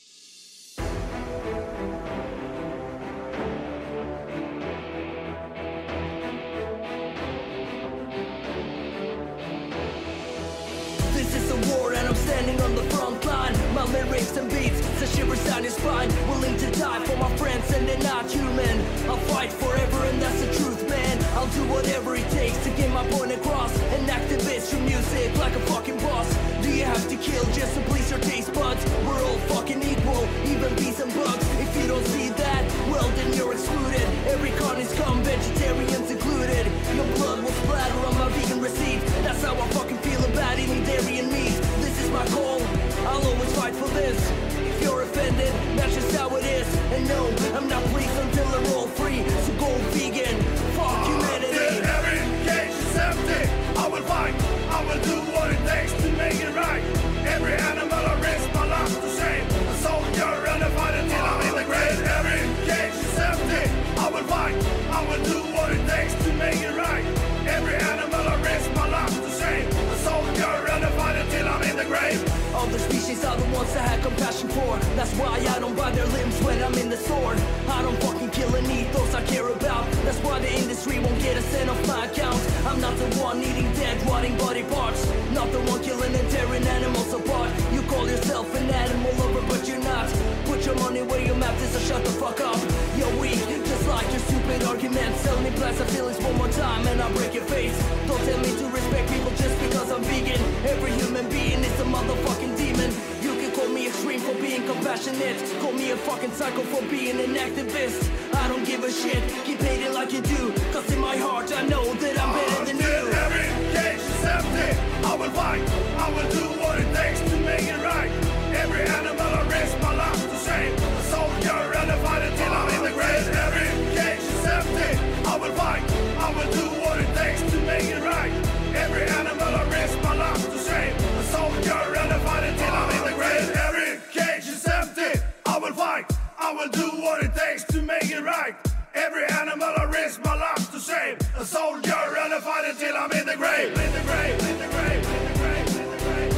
This is a war and I'm standing on the front line. My lyrics and beats, the shivers down your spine. Willing to die for my friends and they're not human. I'll fight forever and that's the truth, man. I'll do whatever it takes to get my point across. An activist through music like a fucking boss. Do you have to kill just to please your taste buds? We're all fucking equal, even bees and bugs. If you don't see that, well then you're excluded. Every con is scum, vegetarians included. Your blood will splatter on my vegan receipt. That's how I fucking feel about eating dairy and meat. This is my goal, I'll always fight for this. If you're offended, that's just how it is. And no, I'm not pleased until they're all free. So go vegan, fuck humanity. Every cage is empty. I will fight, I will do what it takes to make it right. Every animal I risk my life to save. A soldier and a fighter till I'm in the grave. Every cage is empty. I will fight, I will do what it takes to make it right. Every animal I risk my life to save. A soldier and a fighter till I'm in the grave. All the species are the ones I had compassion for. That's why I don't buy their limbs when I'm in the sword. I don't fucking kill and eat those I care about. That's why the industry won't get a cent off my account. I'm not the one eating dead, rotting body parts. Not the one killing and tearing animals apart. You call yourself an animal lover, but you're not. Put your money where your mouth is, so shut the fuck up. You're weak, just like your stupid arguments. Tell me blast of feelings one more time and I'll break your face. Don't tell me to respect people just because I'm vegan. Every human being is a motherfucking demon. You can call me extreme for being compassionate. Call me a fucking psycho for being an activist. I don't give a shit, keep hating like you do. Cause in my heart I know that I'm better than you. Every cage is empty. I will fight, I will do what it takes to make it right. Every animal I risk my life to save. A soldier and a fighter till I'm in the grave. Every cage is empty. I will fight, I will do what it takes to make it right. Every animal I risk my life to save. A soldier and a fighter till I'm in the grave. Every cage is empty. I will fight, I will do what it takes to make it right. Every animal I risk my life to save. A soldier and a fighter till I'm in the grave. In the grave, in the grave, in the grave, in the grave.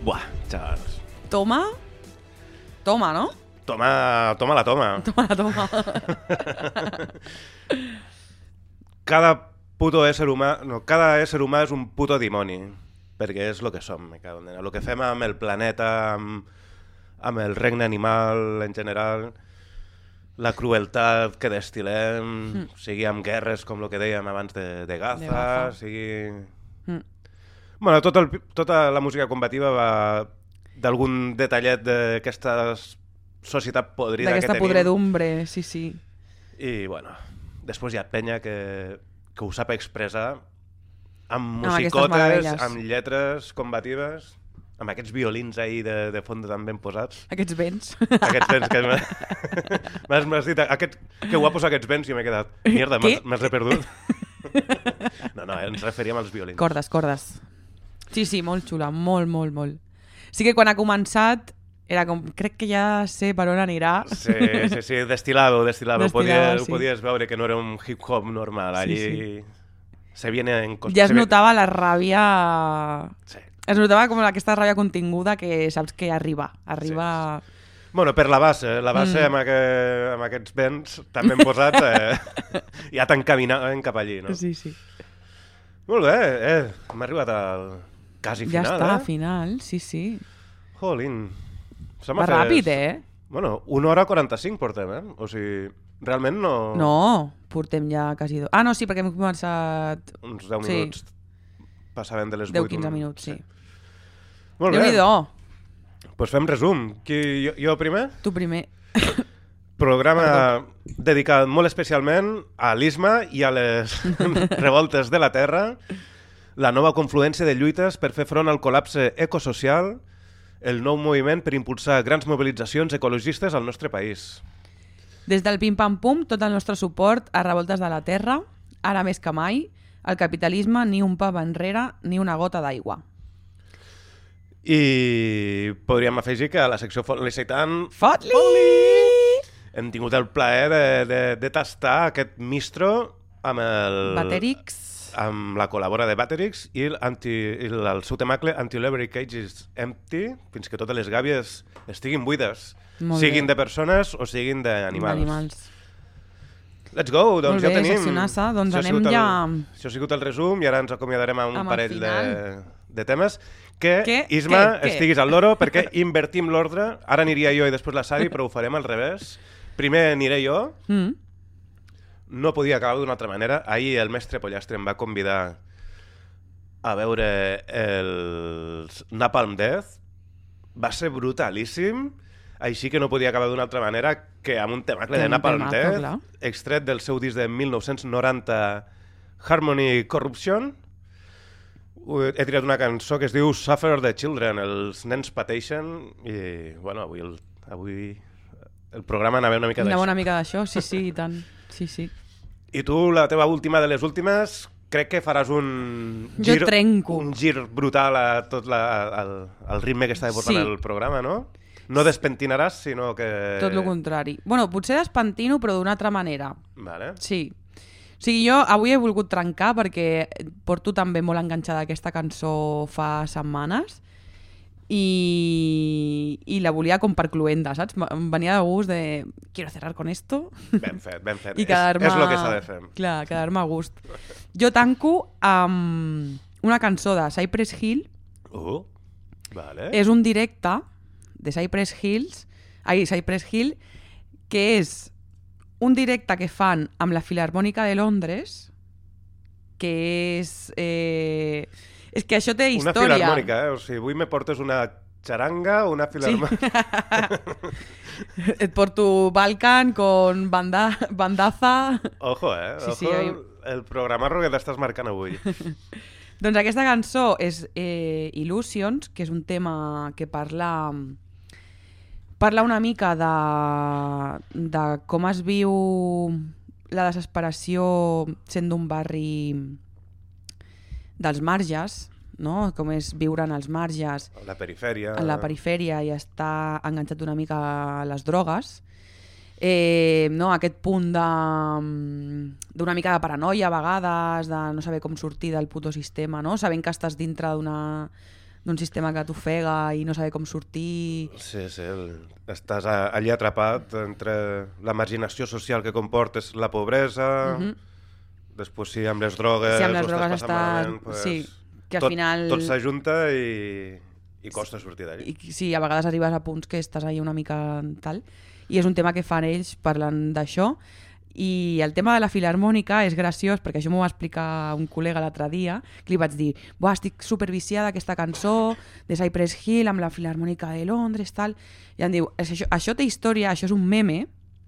Buah, xavals. Toma, no? Toma la toma. Toma la toma. Cada ésser humà és un puto dimoni, perquè és el que som, me cago en Déu. El que fem amb el planeta, amb el regne animal en general, la crueltat que destilem, sigui amb guerres, com el que dèiem abans de Gaza, sigui... Bueno, tota la música combativa va d'algun detallet d'aquesta societat podrida que tenim. D'aquesta podredumbre, sí. I, bueno, després hi ha penya que ho sap expressar amb musicotes, amb lletres combatives, amb aquests violins ahí de fons tan ben posats. Aquests vents. Aquests vents que m'has dit, que guapos aquests vents, i m'he quedat, mierda, m'has reperdut. No, ens referíem als violins. Cordes. Sí, molt xula, molt. Sí que quan ha començat era com, crec que ja sé per on anirà. Sí, destilado. Ho podies veure que no era un hip-hop normal. Allí se viene en cosas. Ja es notava la ràbia... Sí. Es notava com aquesta ràbia continguda que saps que arriba. Sí. Bueno, per la base amb aquests vents tan ben posats ja t'encaminaven cap allí, no? Sí. Molt bé, hem arribat al quasi final, Ja està, final, sí. Jolín. Va ràpid, Bueno, 1 hora 45 portem, O sigui, realment no... No, portem ja quasi... Ah, no, sí, perquè hem començat... Uns 10 minuts passaven de les 8. 10-15 minuts, sí. Molt bé. Déu-n'hi-do. Doncs fem resum. Jo primer? Tu primer. Programa dedicat molt especialment a l'isma i a les revoltes de la terra, la nova confluència de lluites per fer front al col·lapse ecosocial, el nou moviment per impulsar grans mobilitzacions ecologistes al nostre país. Des del pim-pam-pum, tot el nostre suport a revoltes de la terra, ara més que mai, el capitalisme ni un pas enrere ni una gota d'aigua. I podríem afegir que a la secció Fot-li Seitan... Fot-li! Hem tingut el plaer de tastar aquest mistro amb el... Baterix. Amb la col·labora de Baterix i el seu temacle Until Every Cage is Empty, fins que totes les gàbies estiguin buides, siguin de persones o siguin d'animals. Let's go, doncs ja tenim. Seccionassa, doncs anem ja... Això ha sigut el resum i ara ens acomiadarem amb un parell de temes. Isma, estiguis al loro, perquè invertim l'ordre. Ara aniria jo i després la Sari, però ho farem al revés. Primer aniré jo. No podia acabar d'una altra manera. Ahir el mestre Pollastre em va convidar a veure el Napalm Death. Va ser brutalíssim, així que no podia acabar d'una altra manera que amb un temacle de Napalm Death, extret del seu disc de 1990 Harmony Corruption. He triat una cançó que es diu Suffer the Children, els nens pateixen, i bueno, avui el programa anava una mica d'això. Anava una mica d'això, sí, i tant. Sí. I tu, la teva última de les últimes, crec que faràs un gir brutal a tot el ritme que està portant el programa, no? No despentinaràs, sinó que... Tot el contrari. Bueno, potser despentino, però d'una altra manera. Vale. Sí. O sigui, jo avui he volgut trencar perquè porto també molt enganxada aquesta cançó fa setmanes i la volia com per cluenda, saps? Em venia de gust de quiero cerrar con esto. Ben fet. I quedar-me... És el que s'ha de fer. Clar, quedar-me a gust. Jo tanco amb una cançó de Cypress Hill. Vale. És un directe de Cypress Hill, que és un directe que fan amb la Filarmònica de Londres, que és que això té història. Una filarmònica, O sigui, avui me portes una xaranga o una filarmònica? Sí. Et porto Balkan con bandaza... Ojo, Ojo el programarro que t'estàs marcant avui. Doncs aquesta cançó és Illusions, que és un tema que parla una mica de com es viu la desesperació sent d'un barri dels marges, no? Com és viure en els marges, en la perifèria, i estar enganxat una mica a les drogues. No? Aquest punt d'una mica de paranoia a vegades, de no saber com sortir del puto sistema, no? Sabent que estàs dintre d'un sistema que t'ofega i no saber com sortir. Sí, estàs allà atrapat entre la marginació social que comportes la pobresa, després sí, amb les drogues, estàs malament, pues, sí, que al final... Tot s'ajunta i costa sortir d'allí. Sí, a vegades arribes a punts que estàs allà una mica tal, i és un tema que fan ells parlant d'això. I el tema de la filarmònica és graciós, perquè això m'ho va explicar un col·lega l'altre dia, que li vaig dir, estic superviciada aquesta cançó de Cypress Hill amb la filarmònica de Londres, tal. I em diu, això té història, això és un meme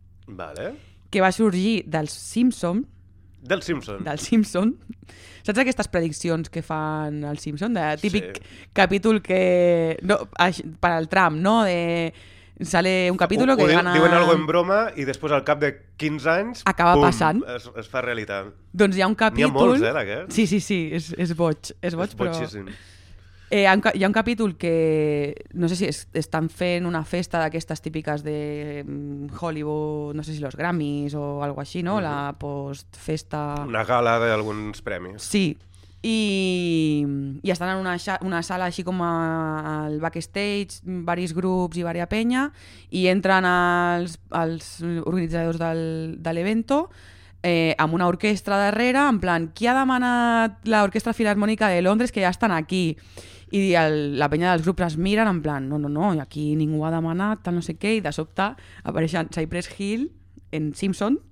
que va sorgir dels Simpson. Del Simpson? Del Simpson. Saps aquestes prediccions que fan els Simpson? De típic capítol que... No, per al Trump, no? Sale un capítulo que gana... Diuen algo en broma i després al cap de 15 anys acaba passant. Es fa realitat. Doncs hi ha un capítol... N'hi ha molts, d'aquests. Sí, és boig. És boigíssim. Hi ha un capítol que no sé si estan fent una festa d'aquestes típiques de Hollywood, no sé si los Grammys o algo així, no? La postfesta... Una gala d'alguns premis. Sí. I estan en una sala així com al backstage, varis grups i varia penya, i entren els organitzadors de l'evento amb una orquestra darrere, en plan, qui ha demanat l'Orquestra Filarmònica de Londres, que ja estan aquí? I la penya dels grups es miren en plan, no, aquí ningú ha demanat, tal no sé què, i de sobte apareixen Cypress Hill en Simpson,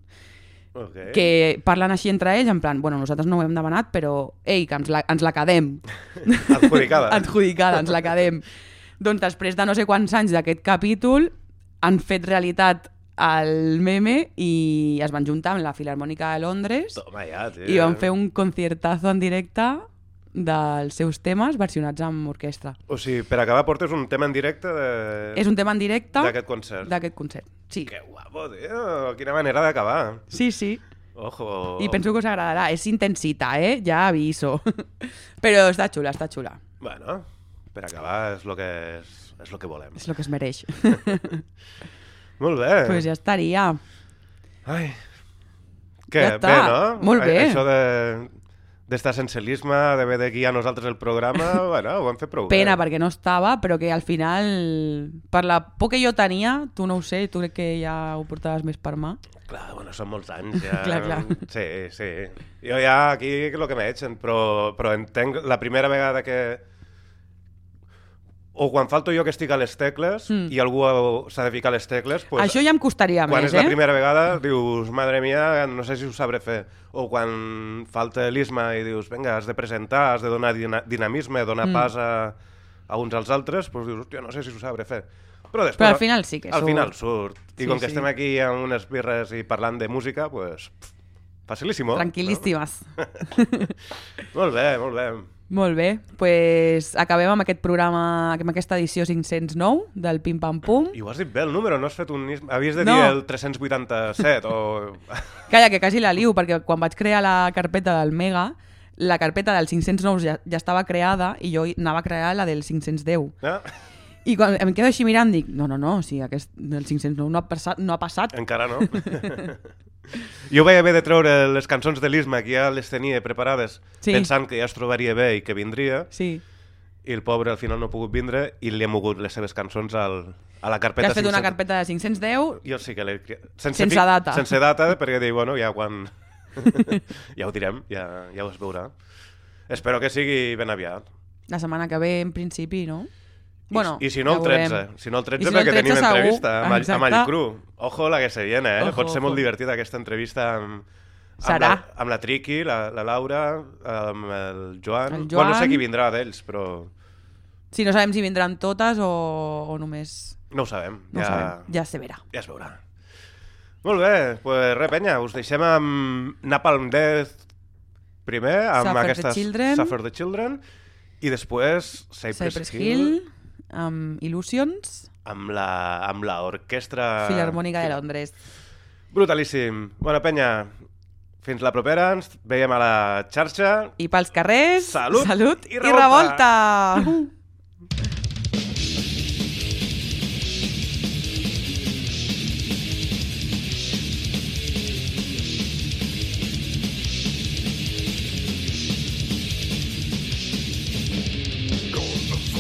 que parlen així entre ells, en plan, nosaltres no ho hem demanat, però, ei, que ens la quedem. Adjudicada, ens la quedem. Doncs després de no sé quants anys d'aquest capítol, han fet realitat el meme i es van juntar amb la Filarmònica de Londres. Toma ja, tio. I van fer un conciertazo en directe dels seus temes versionats amb orquestra. O sigui, per acabar portes un tema en directe És un tema en directe d'aquest concert. Sí. Que guapo, tio. Quina manera d'acabar. Sí. Ojo. I penso que us agradarà. És intensita, ja aviso. Però està xula. Bueno, per acabar és lo que volem. És lo que es mereix. Molt bé. Pues ja estaria. Ai. Que ja bé, no? Molt bé. Això d'estar sense l'Isma, d'haver de guiar nosaltres el programa, ho hem fet prou bé. Pena, perquè no estava, però que al final, per la por que jo tenia, tu no ho sé, tu crec que ja ho portaves més per mà. Clar, són molts anys ja. Clar. Sí. Jo ja aquí el que m'he hecho, però entenc la primera vegada que... O quan falto jo que estic a les tecles i algú s'ha de ficar a les tecles... Pues, això ja em costaria quan més, és la primera vegada dius, madre mia, no sé si ho sabré fer. O quan falta l'Isma i dius, vinga, has de presentar, has de donar dinamisme, donar pas a uns als altres, doncs dius, hòstia, no sé si ho sabré fer. Però al final sí que surt. Al final surt. I com que estem aquí amb unes birres i parlant de música, doncs... Facilíssimo. Tranquil·líssimes. Molt bé. Molt bé, doncs acabem amb aquest programa, amb aquesta edició 509 del Pim Pam Pum. I ho has dit bé el número, no has fet un... Havies de dir el 387 o... Calla, que quasi la liu, perquè quan vaig crear la carpeta del Mega, la carpeta del 509 ja estava creada i jo anava a crear la del 510. I quan em quedo així mirant dic, no, o sigui, el 509 no ha passat. Encara no. Jo vaig haver de treure les cançons de l'Isma, que ja les tenia preparades, pensant que ja es trobaria bé i que vindria, i el pobre al final no ha pogut vindre i li he mogut les seves cançons a la carpeta. Que has fet una carpeta de 510 jo sí que l'he... sense data. Sense data, perquè dic, ja quan... ja ho direm, ja ho es veurà. Espero que sigui ben aviat. La setmana que ve, en principi, no? I si no el 13, perquè tenim entrevista amb el Cru. Ojo la que se viene, pot ser molt divertida aquesta entrevista amb la Triqui, la Laura, amb el Joan. No sé qui vindrà d'ells, però... Sí, no sabem si vindran totes o només... No ho sabem. Ja se verà. Ja es veurà. Molt bé, doncs res, penya, us deixem amb Napalm Death primer, amb aquesta Suffer the Children, i després Cypress Hill... amb Illusions, amb la orquestra Filarmònica de Londres. Brutalíssim. Bona penya, fins la propera, ens veiem a la xarxa. I pels carrers, salut i revolta! Gonna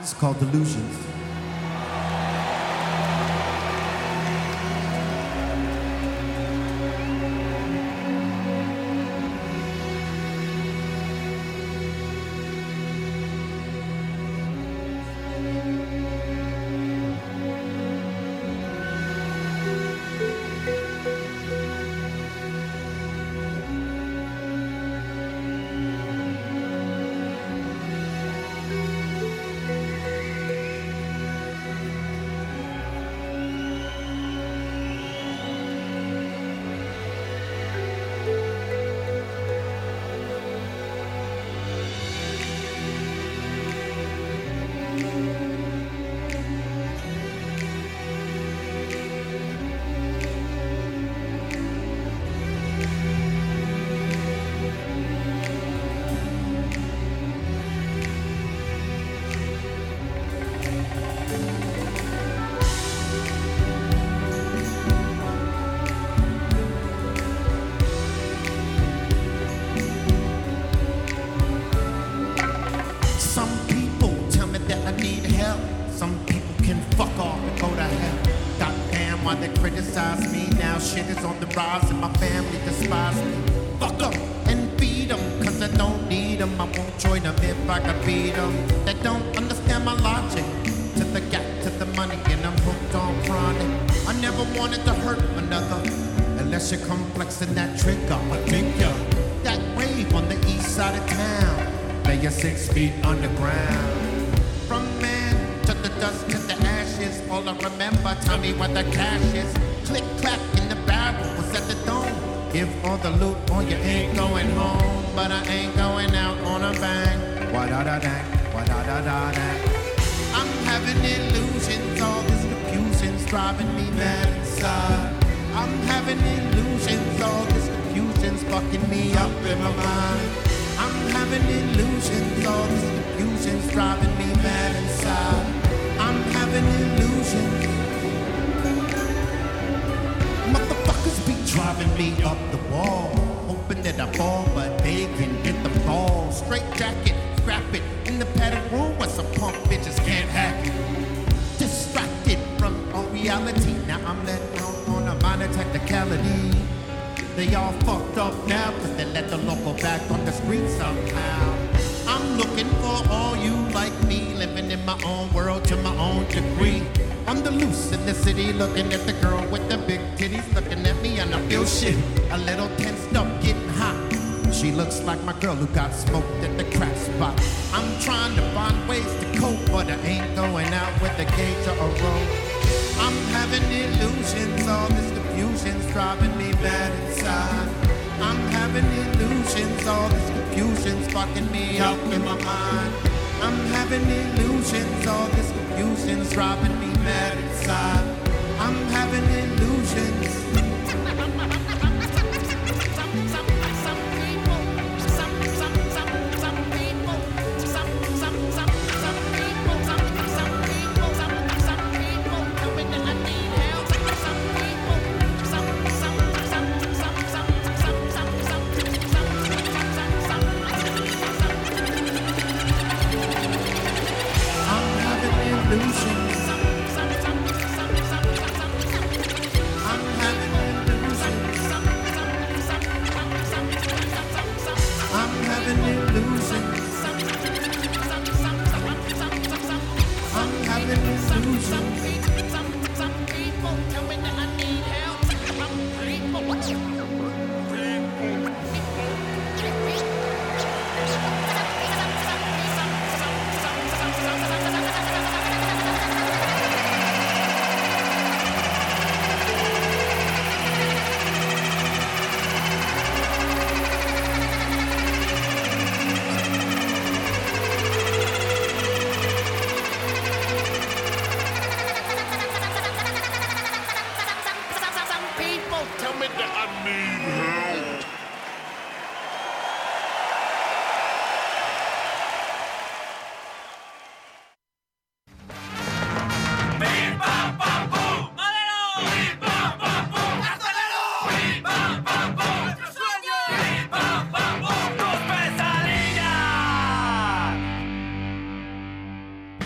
It's called Delusions.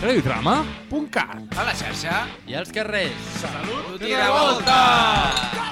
radiotrama.cat. A la xarxa i als carrers. Salut i revolta!